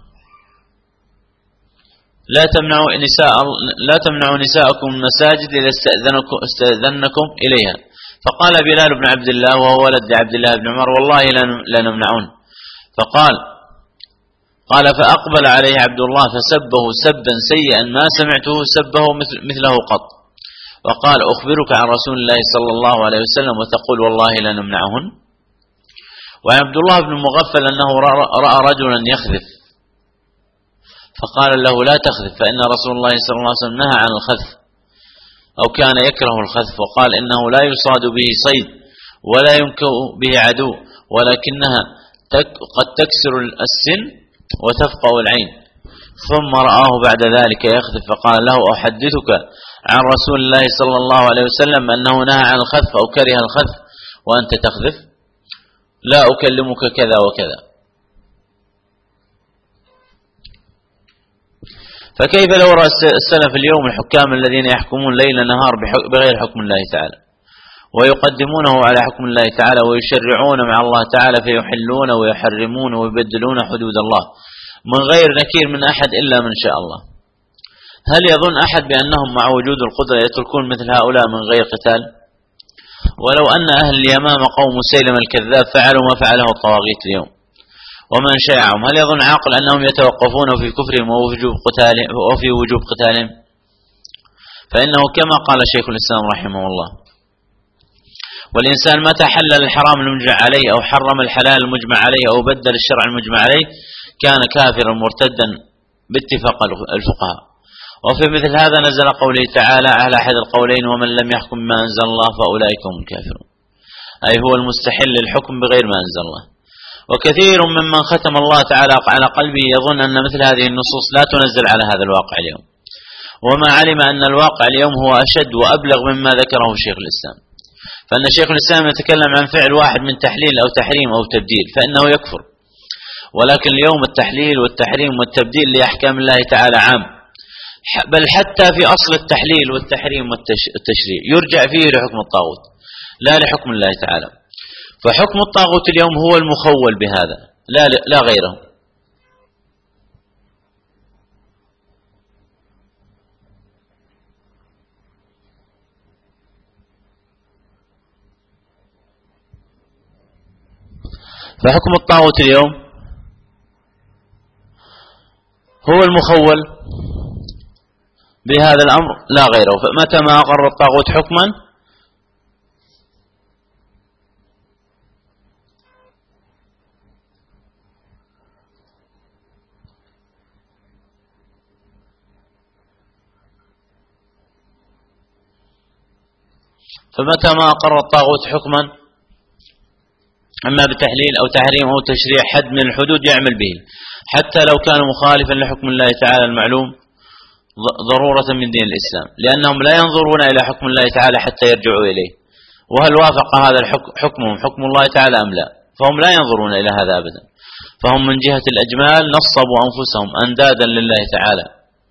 لا تمنعوا نساءكم المساجد إذا استأذنكم إليها. فقال بلال بن عبد الله وهو ولد عبد الله بن عمر والله لا نمنعون. فقال فأقبل عليه عبد الله فسبه سبا سيئا ما سمعته سبه مثله قط، وقال أخبرك عن رسول الله صلى الله عليه وسلم وتقول والله لا نمنعهن. وعن عبد الله بن مغفل أنه رأى رجلا يخذف فقال له لا تخذف فإن رسول الله صلى الله عليه وسلم نهى عن الخذف أو كان يكره الخذف، وقال إنه لا يصاد به صيد ولا ينكأ به عدو ولكنها قد تكسر السن وتفقأ العين. ثم رآه بعد ذلك يخذف فقال له أحدثك عن رسول الله صلى الله عليه وسلم أنه نهى عن الخذف أو كره الخذف وأنت تخذف؟ لا أكلمك كذا وكذا. فكيف لو رأى السلف اليوم الحكام الذين يحكمون ليل نهار بغير حكم الله تعالى ويقدمونه على حكم الله تعالى ويشرعون مع الله تعالى فيحلون ويحرمون ويبدلون حدود الله من غير نكير من أحد إلا من شاء الله؟ هل يظن أحد بأنهم مع وجود القدرة يتركون مثل هؤلاء من غير قتال؟ ولو أن أهل اليمامة قوم مسيلمة الكذاب فعلوا ما فعله الطواغيت اليوم ومن شايعهم، هل يظن عاقل أنهم يتوقفون في كفرهم وفي وجوب قتالهم؟ فإنه كما قال شيخ الإسلام رحمه الله والإنسان متى حلل الحرام المجمع عليه أو حرم الحلال المجمع عليه أو بدل الشرع المجمع عليه كان كافرا مرتدا باتفاق الفقهاء. وفي مثل هذا نزل قوله تعالى على أحد القولين ومن لم يحكم ما أنزل الله فأولئك هم الكافرون، أي هو المستحل للحكم بغير ما أنزل الله. وكثير ممن ختم الله تعالى على قلبه يظن أن مثل هذه النصوص لا تنزل على هذا الواقع اليوم، وما علم أن الواقع اليوم هو أشد وأبلغ مما ذكره شيخ الإسلام. فإن شيخ الإسلام يتكلم عن فعل واحد من تحليل أو تحريم أو تبديل فإنه يكفر، ولكن اليوم التحليل والتحريم والتبديل لأحكام الله تعالى عام، بل حتى في أصل التحليل والتحريم والتشريع يرجع فيه لحكم الطاغوت لا لحكم الله تعالى. فحكم الطاغوت اليوم هو المخول بهذا لا غيره. فحكم الطاغوت اليوم هو المخول بهذا الأمر لا غيره. فمتى ما أقر الطاغوت حكما إما بتحليل أو تحريم أو تشريع حد من الحدود يعمل به حتى لو كان مخالفا لحكم الله تعالى المعلوم ضرورة من دين الإسلام، لأنهم لا ينظرون إلى حكم الله تعالى حتى يرجعوا إليه وهل وافق هذا حكمهم حكم الله تعالى أم لا؟ فهم لا ينظرون إلى هذا أبدا، فهم من جهة الأجمال نصبوا أنفسهم أندادا لله تعالى.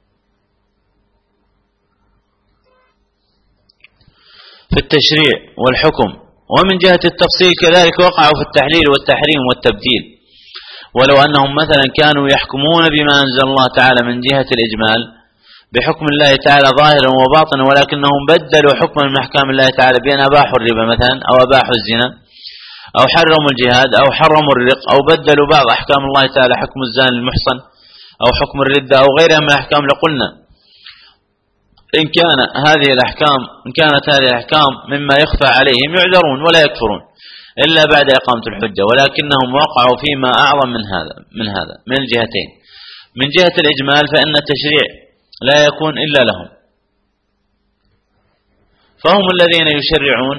في التشريع والحكم. ومن جهة التفصيل كذلك وقعوا في التحليل والتحريم والتبديل، ولو أنهم مثلا كانوا يحكمون بما أنزل الله تعالى من جهة الإجمال بحكم الله تعالى ظاهرا وباطنا، ولكنهم بدلوا حكما من أحكام الله تعالى بأن أباحوا الربا مثلا، أو أباحوا الزنا، أو حرموا الجهاد، أو حرموا الرق، أو بدلوا بعض أحكام الله تعالى حكم الزاني المحصن، أو حكم الردة، أو غيرها من الأحكام، لقلنا إن كانت هذه الأحكام مما يخفى عليهم يعذرون ولا يكفرون إلا بعد إقامة الحجة، ولكنهم وقعوا فيما أعظم من هذا من الجهتين. من جهة الإجمال فإن التشريع لا يكون إلا لهم، فهم الذين يشرعون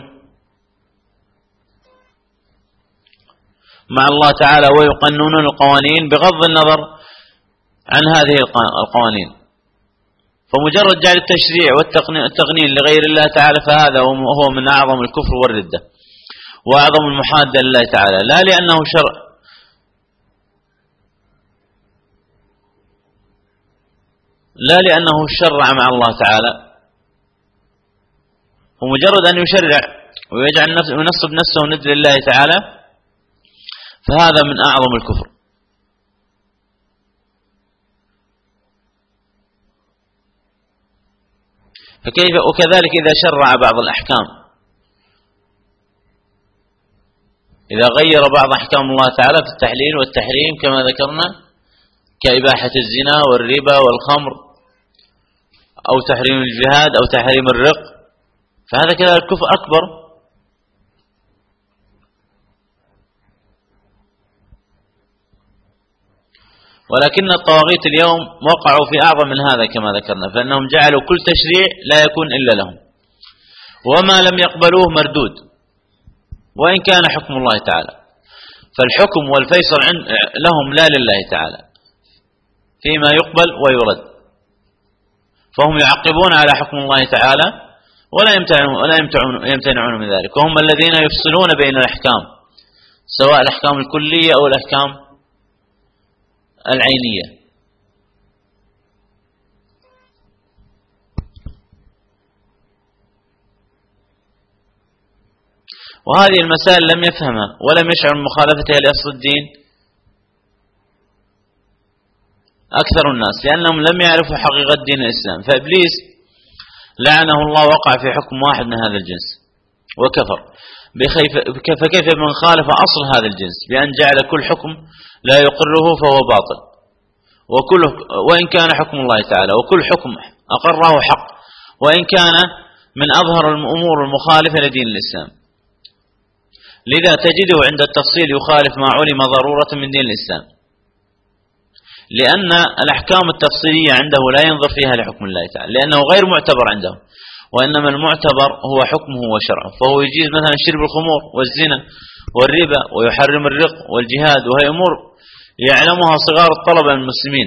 مع الله تعالى ويقننون القوانين بغض النظر عن هذه القوانين. فمجرد جعل التشريع والتقنين لغير الله تعالى فهذا هو من أعظم الكفر والردة وأعظم المحادة لله تعالى، لا لأنه شرع مع الله تعالى، ومجرد أن يشرع ويجعل وينصب نفسه ند لله تعالى فهذا من أعظم الكفر. وكذلك إذا شرع بعض الأحكام، إذا غير بعض أحكام الله تعالى في التحليل والتحريم كما ذكرنا كإباحة الزنا والربا والخمر، أو تحريم الجهاد، أو تحريم الرق، فهذا كذلك كفر أكبر. ولكن الطواغيت اليوم وقعوا في أعظم من هذا كما ذكرنا، فإنهم جعلوا كل تشريع لا يكون إلا لهم، وما لم يقبلوه مردود وإن كان حكم الله تعالى، فالحكم والفيصل لهم لا لله تعالى فيما يقبل ويرد، فهم يعقبون على حكم الله تعالى ولا يمتنعون من ذلك، وهم الذين يفصلون بين الأحكام سواء الأحكام الكلية أو الأحكام العينية. وهذه المسائل لم يفهمها ولم يشعر بمخالفتها لأصل الدين أكثر الناس، لأنهم لم يعرفوا حقيقة دين الإسلام. فإبليس لعنه الله وقع في حكم واحد من هذا الجنس وكفر، فكيف من خالف أصل هذا الجنس بأن جعل كل حكم لا يقره فهو باطل، وإن كان حكم الله تعالى، وكل حكم أقره حق وإن كان من أظهر الأمور المخالفة لدين الإسلام. لذا تجده عند التفصيل يخالف ما علم ضرورة من دين الإسلام، لأن الأحكام التفصيلية عنده لا ينظر فيها لحكم الله تعالى، لأنه غير معتبر عنده، وإنما المعتبر هو حكمه وشرعه. فهو يجيز مثلا شرب الخمور والزنا والربا، ويحرم الرق والجهاد، وهي أمور يعلمها صغار الطلبة من المسلمين،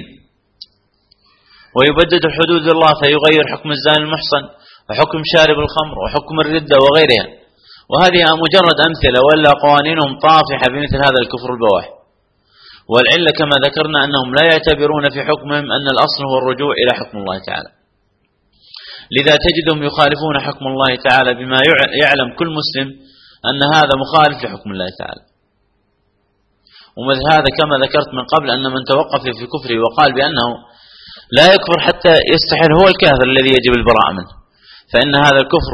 ويبدد حدود الله فيغير حكم الزاني المحصن وحكم شارب الخمر وحكم الردة وغيرها. وهذه مجرد أمثلة، ولا قوانينهم طافحة بمثل هذا الكفر البواح. والعلة كما ذكرنا أنهم لا يعتبرون في حكمهم أن الأصل هو الرجوع إلى حكم الله تعالى، لذا تجدهم يخالفون حكم الله تعالى بما يعلم كل مسلم أن هذا مخالف لحكم الله تعالى. ومثل هذا كما ذكرت من قبل أن من توقف في كفره وقال بأنه لا يكفر حتى يستحل هو الكافر الذي يجب البراءة منه، فإن هذا الكفر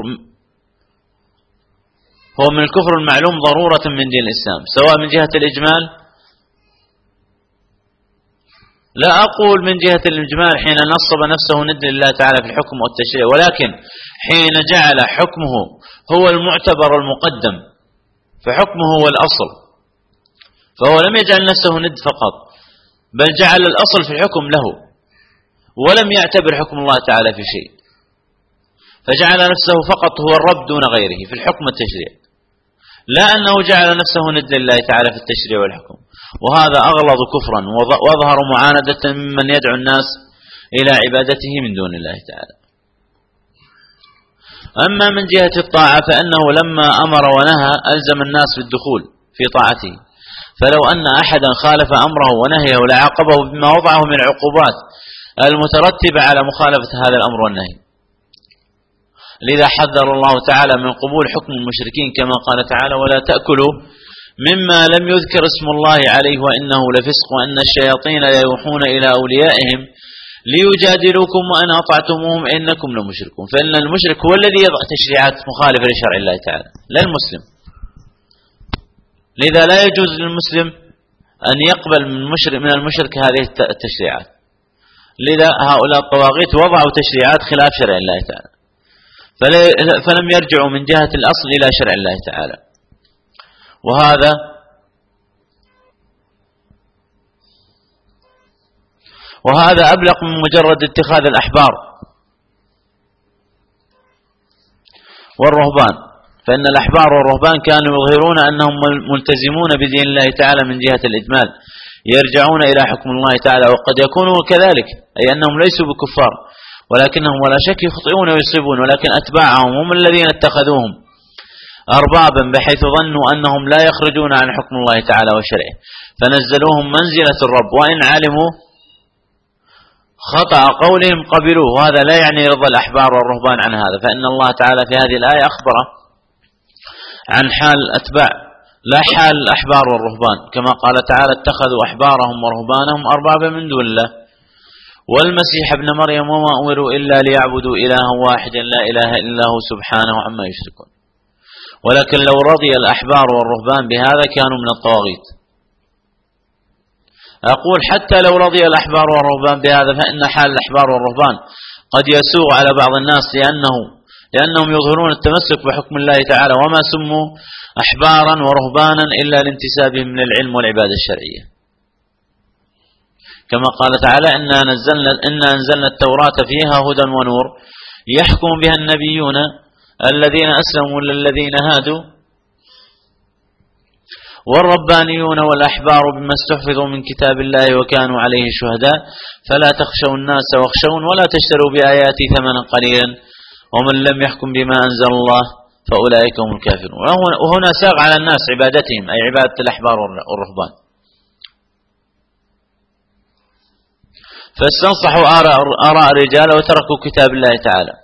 هو من الكفر المعلوم ضرورة من دين الإسلام، سواء من جهة الإجمال، لا أقول من جهة الإجمال حين نصب نفسه ند لله تعالى في الحكم والتشريع، ولكن حين جعل حكمه هو المعتبر المقدم فحكمه هو الأصل، فهو لم يجعل نفسه ند فقط، بل جعل الأصل في الحكم له، ولم يعتبر حكم الله تعالى في شيء، فجعل نفسه فقط هو الرب دون غيره في الحكم والتشريع، لا أنه جعل نفسه ند لله تعالى في التشريع والحكم. وهذا أغلظ كفرا وأظهر معاندة ممن يدعو الناس إلى عبادته من دون الله تعالى. أما من جهة الطاعة فإنه لما أمر ونهى ألزم الناس بالدخول في طاعته، فلو أن أحدا خالف أمره ونهيه لعاقبه بما وضعه من العقوبات المترتبة على مخالفة هذا الأمر والنهي. لذا حذر الله تعالى من قبول حكم المشركين كما قال تعالى: ولا تأكلوا مما لم يذكر اسم الله عليه وإنه لفسق وإن الشياطين ليوحون إلى أوليائهم ليجادلوكم وإن أطعتموهم إنكم لمشركون. فإن المشرك هو الذي يضع تشريعات مخالفة لشرع الله تعالى لا المسلم. لذا لا يجوز للمسلم أن يقبل من المشرك هذه التشريعات. لذا هؤلاء الطواغيت وضعوا تشريعات خلاف شرع الله تعالى، فلم يرجعوا من جهة الأصل إلى شرع الله تعالى. وهذا أبلغ من مجرد اتخاذ الأحبار والرهبان، فإن الأحبار والرهبان كانوا يظهرون أنهم ملتزمون بدين الله تعالى من جهة الإجمال، يرجعون إلى حكم الله تعالى، وقد يكونوا كذلك، أي أنهم ليسوا بكفار، ولكنهم ولا شك يخطئون ويصيبون، ولكن أتباعهم هم الذين اتخذوهم أربابا بحيث ظنوا أنهم لا يخرجون عن حكم الله تعالى وشرعه، فنزلوهم منزلة الرب، وإن علموا خطأ قولهم قبلوه. وهذا لا يعني رضا الأحبار والرهبان عن هذا، فإن الله تعالى في هذه الآية أخبر عن حال الأتباع لا حال الأحبار والرهبان، كما قال تعالى: اتخذوا أحبارهم ورهبانهم أربابا من دون الله والمسيح ابن مريم وما أمروا إلا ليعبدوا إلها واحدا لا إله إلا هو سبحانه عما يشركون. ولكن لو رضي الأحبار والرهبان بهذا كانوا من الطواغيت. أقول حتى لو رضي الأحبار والرهبان بهذا فإن حال الأحبار والرهبان قد يسوغ على بعض الناس لأنهم يظهرون التمسك بحكم الله تعالى، وما سموا أحبارا ورهبانا إلا لانتسابهم من العلم والعبادة الشرعية، كما قال تعالى: إنا أنزلنا التوراة فيها هدى ونور يحكم بها النبيون الذين أسلموا للذين هادوا والربانيون والأحبار بما استحفظوا من كتاب الله وكانوا عليه شهداء فلا تخشوا الناس واخشون ولا تشتروا بآياتي ثمنا قليلا ومن لم يحكم بما أنزل الله فأولئك هم الكافرون. وهنا ساق على الناس عبادتهم، أي عبادة الأحبار والرهبان، فاستنصحوا آراء الرجال وتركوا كتاب الله تعالى،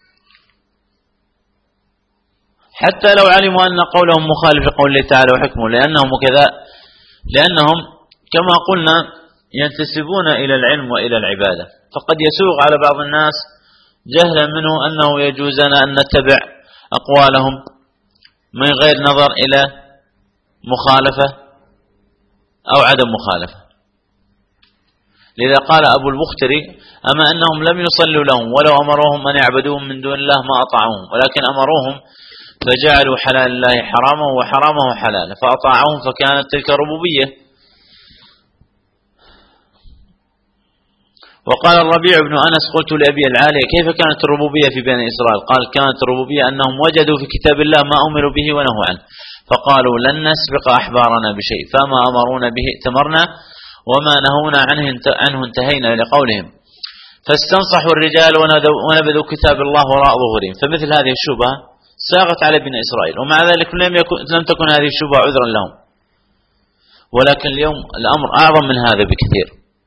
حتى لو علموا أن قولهم مخالف لقول الله تعالى وحكمه، لأنهم كما قلنا ينتسبون إلى العلم وإلى العبادة، فقد يسوغ على بعض الناس جهلا منه أنه يجوز لنا أن نتبع أقوالهم من غير نظر إلى مخالفة أو عدم مخالفة. لذا قال أبو البختري: أما أنهم لم يصلوا لهم ولو أمروهم أن يعبدوهم من دون الله ما أطاعوهم، ولكن أمروهم فجعلوا حلال الله حراما وحرامه حلالا فأطاعوهم فكانت تلك ربوبية. وقال الربيع بن أنس: قلت لأبي العالية: كيف كانت الربوبية في بني إسرائيل؟ قال: كانت الربوبية أنهم وجدوا في كتاب الله ما أمروا به ونهوا عنه فقالوا لن نسبق أحبارنا بشيء، فما أمرونا به ائتمرنا وما نهونا عنه انتهينا لقولهم، فاستنصحوا الرجال ونبذوا كتاب الله وراء ظهورهم. فمثل هذه الشبهة ساغت على بني إسرائيل، ومع ذلك لم تكن هذه الشبهة عذرا لهم، ولكن اليوم الأمر أعظم من هذا بكثير،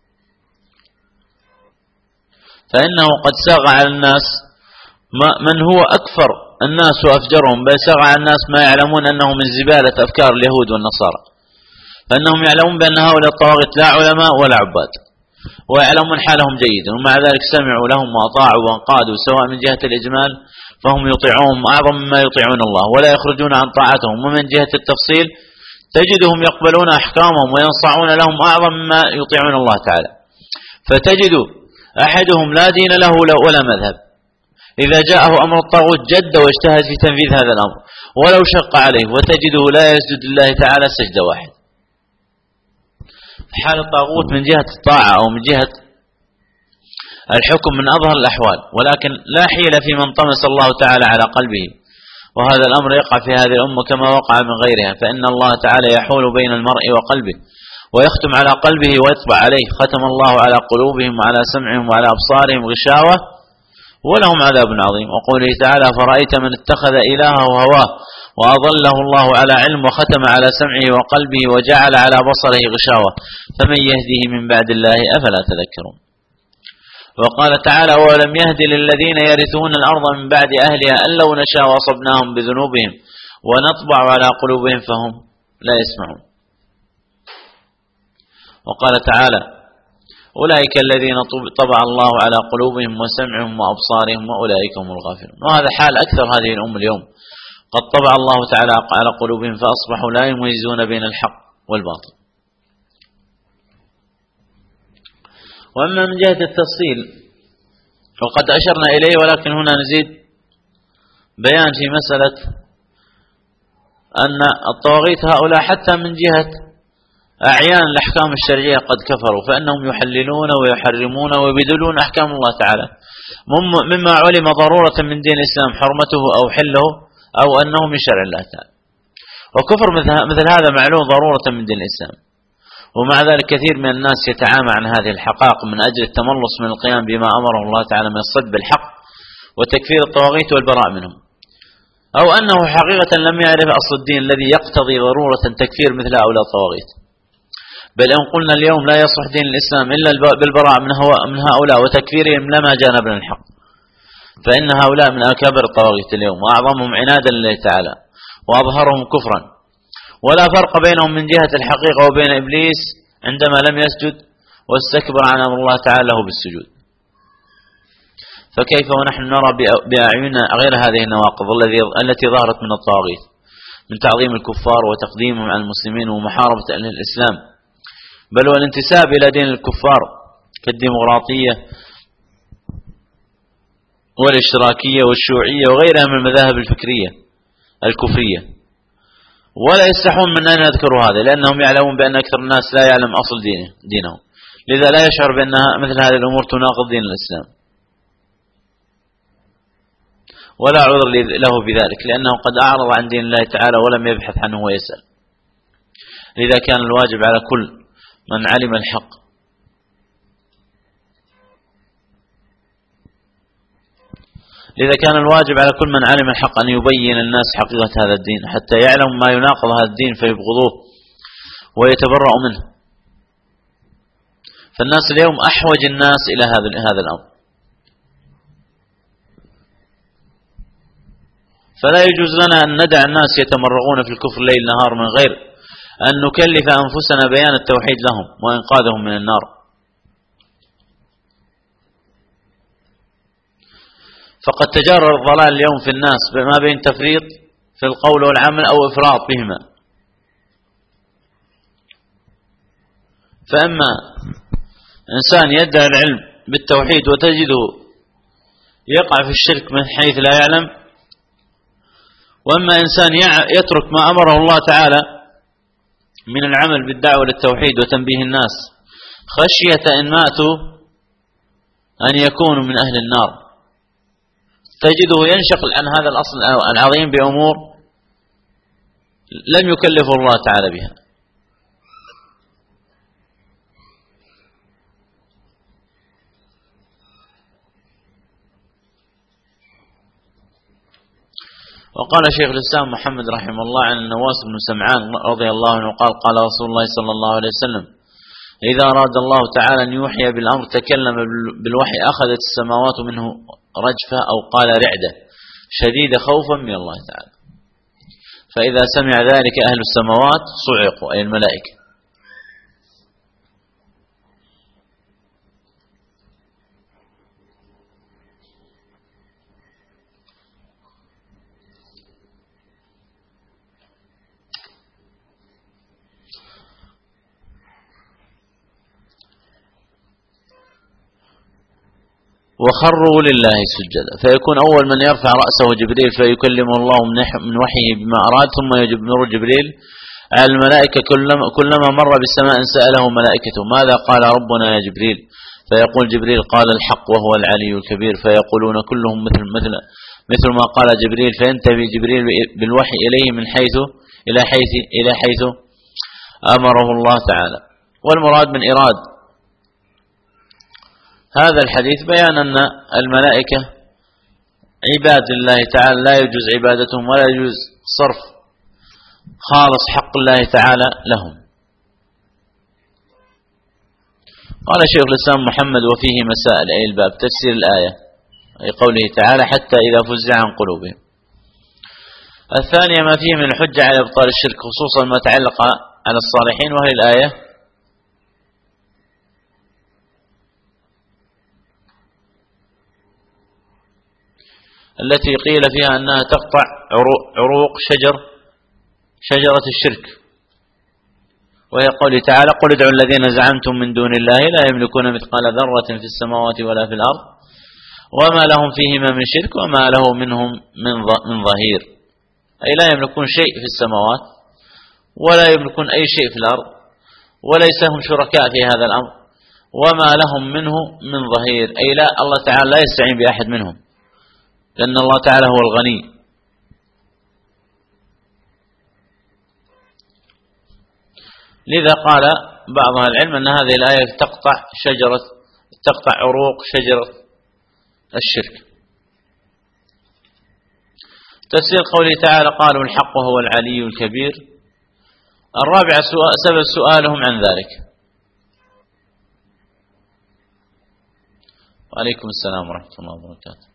فإنه قد ساغ على الناس من هو أكفر الناس وأفجرهم، بل ساغ على الناس ما يعلمون أنه من زبالة أفكار اليهود والنصارى، فإنهم يعلمون بأن هؤلاء الطواغيت لا علماء ولا عباد، ويعلمون حالهم جيدا، ومع ذلك سمعوا لهم وأطاعوا وانقادوا، سواء من جهة الإجمال فهم يطيعون أعظم مما يطيعون الله ولا يخرجون عن طاعتهم، ومن جهة التفصيل تجدهم يقبلون أحكامهم وينصعون لهم أعظم مما يطيعون الله تعالى. فتجد أحدهم لا دين له ولا مذهب، إذا جاءه أمر الطاغوت جد واجتهد في تنفيذ هذا الأمر ولو شق عليه، وتجده لا يسجد لله تعالى سجدة واحد. حال الطاغوت من جهة الطاعة أو من جهة الحكم من أظهر الأحوال، ولكن لا حيلة في من طمس الله تعالى على قلبه، وهذا الأمر يقع في هذه الأمة كما وقع من غيرها، فإن الله تعالى يحول بين المرء وقلبه ويختم على قلبه ويطبع عليه، ختم الله على قلوبهم وعلى سمعهم وعلى أبصارهم غشاوة ولهم عذاب عظيم. وقوله تعالى: فرأيت من اتخذ إلهه هواه وأضله الله على علم وختم على سمعه وقلبه وجعل على بصره غشاوة فمن يهديه من بعد الله أفلا تذكرون. وقال تعالى: ولم يهد للذين يرثون الأرض من بعد أهلها أن لو نشاء وأصبناهم بذنوبهم ونطبع على قلوبهم فهم لا يسمعون. وقال تعالى: أولئك الذين طبع الله على قلوبهم وسمعهم وأبصارهم وأولئك هم الغافلون. وهذا حال أكثر هذه الأمة اليوم، قد طبع الله تعالى على قلوبهم فأصبحوا لا يميزون بين الحق والباطل. وأما من جهة التفصيل وقد أشرنا إليه، ولكن هنا نزيد بيان في مسألة أن الطواغيت هؤلاء حتى من جهة أعيان الأحكام الشرعية قد كفروا، فإنهم يحللون ويحرمون ويبدلون أحكام الله تعالى مما علم ضرورة من دين الإسلام حرمته أو حله أو أنه من شرع الله تعالى. وكفر مثل هذا معلوم ضرورة من دين الإسلام، ومع ذلك كثير من الناس يتعامى عن هذه الحقائق من أجل التملص من القيام بما أمره الله تعالى من الصد بالحق وتكفير الطواغيت والبراء منهم، أو أنه حقيقة لم يعرف أصل الدين الذي يقتضي ضرورة تكفير مثل هؤلاء الطواغيت. بل إن قلنا اليوم لا يصلح دين الإسلام إلا بالبراء من هؤلاء وتكفيرهم لما جانبنا الحق، فإن هؤلاء من أكابر الطواغيت اليوم وأعظمهم عنادا لله تعالى وأظهرهم كفرا، ولا فرق بينهم من جهة الحقيقة وبين إبليس عندما لم يسجد واستكبر عن أمر الله تعالى له بالسجود. فكيف ونحن نرى بأعيننا غير هذه النواقض التي ظهرت من الطواغيت من تعظيم الكفار وتقديمهم على المسلمين ومحاربة أهل الإسلام، بل والانتساب إلى دين الكفار كالديمقراطية والاشتراكية والشيوعية وغيرها من المذاهب الفكرية الكفرية، ولا يستحون من أن يذكروا هذا لأنهم يعلمون بأن أكثر الناس لا يعلم أصل دينهم، لذا لا يشعر بأنها مثل هذه الأمور تناقض دين الإسلام، ولا عذر له بذلك لأنه قد أعرض عن دين الله تعالى ولم يبحث عنه ويسأل. لذا كان الواجب على كل من علم الحق أن يبين الناس حقيقة هذا الدين حتى يعلم ما يناقض هذا الدين فيبغضوه ويتبرأوا منه. فالناس اليوم أحوج الناس إلى هذا الأمر، فلا يجوز لنا أن ندع الناس يتمرغون في الكفر ليل نهار من غير أن نكلف أنفسنا بيان التوحيد لهم وإنقاذهم من النار. فقد تجرر الضلال اليوم في الناس ما بين تفريط في القول والعمل أو إفراط بهما. فأما إنسان يدعي العلم بالتوحيد وتجده يقع في الشرك من حيث لا يعلم، وأما إنسان يترك ما أمره الله تعالى من العمل بالدعوة للتوحيد وتنبيه الناس خشية إن ماتوا أن يكونوا من أهل النار، تجده ينشغل عن هذا الأصل العظيم بأمور لم يكلفه الله تعالى بها. وقال شيخ الإسلام محمد رحمه الله عن النواس بن سمعان رضي الله عنه قال: قال رسول الله صلى الله عليه وسلم: إذا أراد الله تعالى أن يوحي بالأمر تكلم بالوحي أخذت السماوات منه رجفة أو قال رعدة شديدة خوفا من الله تعالى، فإذا سمع ذلك أهل السماوات صعقوا أي الملائكة. وخروا لله سجدا، فيكون أول من يرفع رأسه جبريل فيكلم الله من وحيه بما أراد، ثم يمر جبريل على الملائكة كلما مر بالسماء سأله ملائكته: ماذا قال ربنا يا جبريل؟ فيقول جبريل: قال الحق وهو العلي الكبير، فيقولون كلهم مثل ما قال جبريل، فينتهي جبريل بالوحي إليه إلى حيث أمره الله تعالى. والمراد من إراد هذا الحديث بيان أن الملائكة عباد الله تعالى لا يجوز عبادتهم ولا يجوز صرف خالص حق الله تعالى لهم. قال شيخ الإسلام محمد وفيه مسائل، أي الباب تفسير الآية، أي قوله تعالى حتى إذا فزع عن قلوبهم. الثانية ما فيه من الحجة على إبطال الشرك، خصوصا ما تعلق على الصالحين، وهي الآية التي قيل فيها أنها تقطع عروق شجرة الشرك، وهي قوله تعالى قل ادعوا الذين زعمتم من دون الله لا يملكون مثقال ذرة في السماوات ولا في الأرض وما لهم فيهما من شرك وما له منهم من ظهير، أي لا يملكون شيء في السماوات ولا يملكون أي شيء في الأرض وليس هم شركاء في هذا الأمر وما لهم منه من ظهير، أي لا، الله تعالى لا يستعين بأحد منهم لأن الله تعالى هو الغني. لذا قال بعض أهل العلم أن هذه الآية تقطع عروق شجرة الشرك. تفسير قوله تعالى قالوا الحق هو العلي الكبير. الرابع سبب سؤالهم عن ذلك. وعليكم السلام ورحمة الله وبركاته.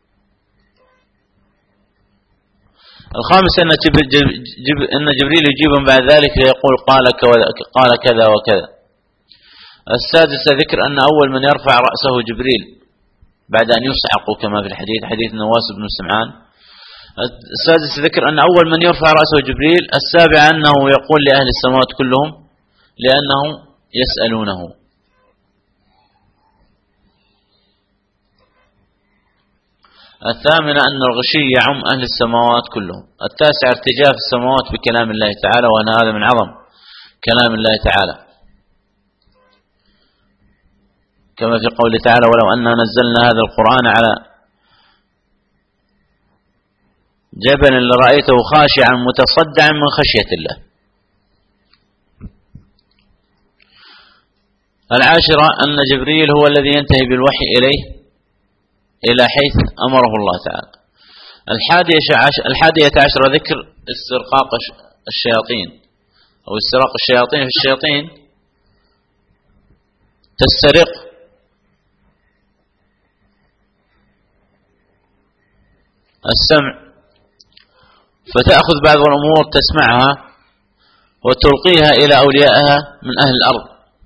الخامس أن جبريل يجيبهم بعد ذلك فيقول قال كذا وكذا. السادس ذكر أن أول من يرفع رأسه جبريل بعد أن يصعق كما في الحديث، حديث نواس بن سمعان. السادس ذكر أن أول من يرفع رأسه جبريل. السابع أنه يقول لأهل السماوات كلهم لأنهم يسألونه. الثامنة أن الغشي يعم أهل السماوات كلهم. التاسع ارتجاف السماوات بكلام الله تعالى، وأن هذا من عظم كلام الله تعالى، كما في قوله تعالى ولو أننا نزلنا هذا القرآن على جبل لرأيته خاشعا متصدعا من خشية الله. العاشرة أن جبريل هو الذي ينتهي بالوحي إليه إلى حيث أمره الله تعالى. الحادية عشرة ذكر استرقاق الشياطين أو استراق الشياطين. في الشياطين تسترق السمع فتأخذ بعض الأمور تسمعها وتلقيها إلى أوليائها من أهل الأرض.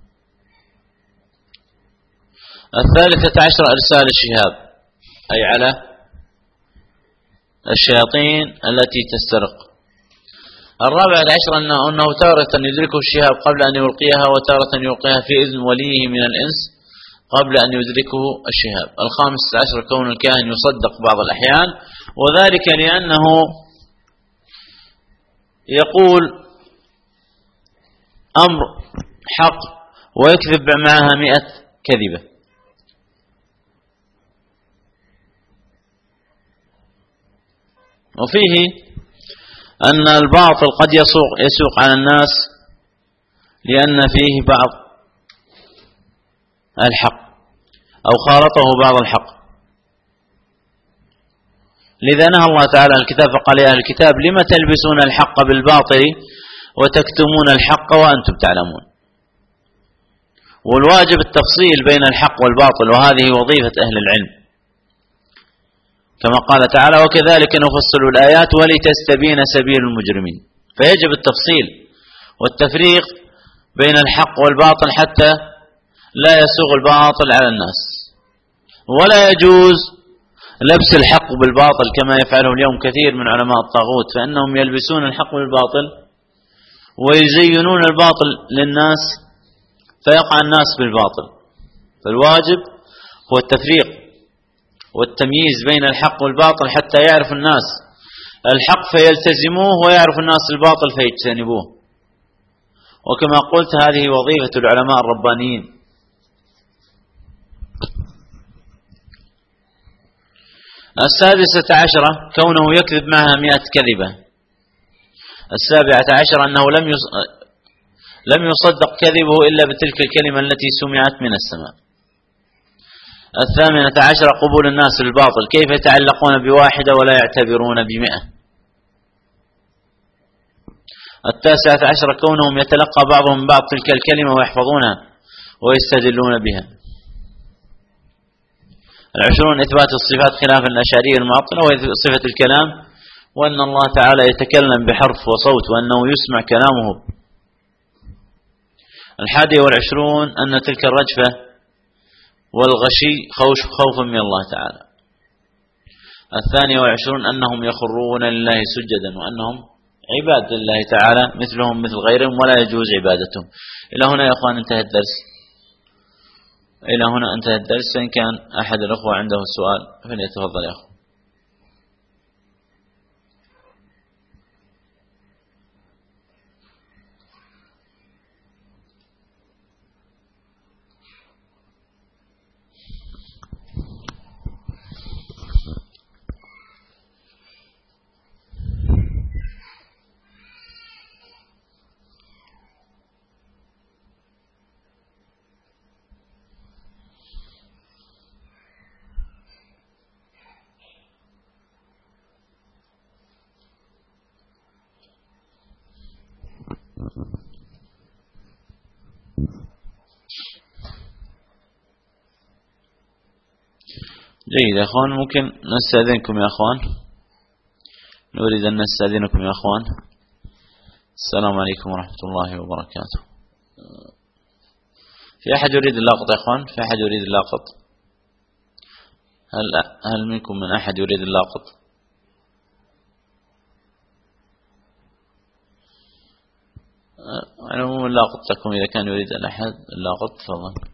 الثالثة عشرة إرسال الشهاب، أي على الشياطين التي تسترق. الرابعة عشرة أنه تارة يدركه الشهاب قبل أن يلقيها، وتارة يلقيها في إذن وليه من الإنس قبل أن يدركه الشهاب. الخامس عشر كون الكاهن يصدق بعض الأحيان، وذلك لأنه يقول أمر حق ويكذب معها 100 كذبة. وفيه أن الباطل قد يسوق على الناس لأن فيه بعض الحق أو خالطه بعض الحق. لذا نهى الله تعالى الكتاب فقال يا أهل الكتاب لم تلبسون الحق بالباطل وتكتمون الحق وأنتم تعلمون. والواجب التفصيل بين الحق والباطل، وهذه وظيفة أهل العلم، كما قال تعالى وكذلك نفصل الآيات ولتستبين سبيل المجرمين. فيجب التفصيل والتفريق بين الحق والباطل حتى لا يسوغ الباطل على الناس. ولا يجوز لبس الحق بالباطل كما يفعله اليوم كثير من علماء الطاغوت، فإنهم يلبسون الحق بالباطل ويزينون الباطل للناس فيقع الناس بالباطل. فالواجب هو التفريق والتمييز بين الحق والباطل حتى يعرف الناس الحق فيلتزموه ويعرف الناس الباطل فيجتنبوه. وكما قلت هذه وظيفة العلماء الربانيين. السادسة عشرة كونه يكذب معها 100 كذبة. السابعة عشرة أنه لم يصدق كذبه إلا بتلك الكلمة التي سمعت من السماء. الثامنة عشرة قبول الناس بالباطل، كيف يتعلقون بواحدة ولا يعتبرون ب100. التاسعة عشرة كونهم يتلقى بعضهم من بعض تلك الكلمة ويحفظونها ويستدلون بها. العشرون إثبات الصفات خلاف الأشعرية المعطلة وهي صفة الكلام، وأن الله تعالى يتكلم بحرف وصوت وأنه يسمع كلامه. الحادي والعشرون أن تلك الرجفة والغشي خوف من الله تعالى. الثاني والعشرون أنهم يخرون لله سجدا وأنهم عباد لله تعالى مثلهم مثل غيرهم ولا يجوز عبادتهم. إلى هنا يا أخوان انتهى الدرس. إلى هنا انتهى الدرس. إن كان أحد الأخوة عنده سؤال فليتفضل يا أخو. جيد يا أخوان، ممكن نستأذنكم يا أخوان، نريد أن نستأذنكم يا أخوان. السلام عليكم ورحمة الله وبركاته. في أحد يريد اللقط يا أخوان؟ في أحد يريد اللقط؟ هل منكم من أحد يريد اللقط؟ على العموم اللقط لكم إذا كان يريد الأحد اللقط تفضل.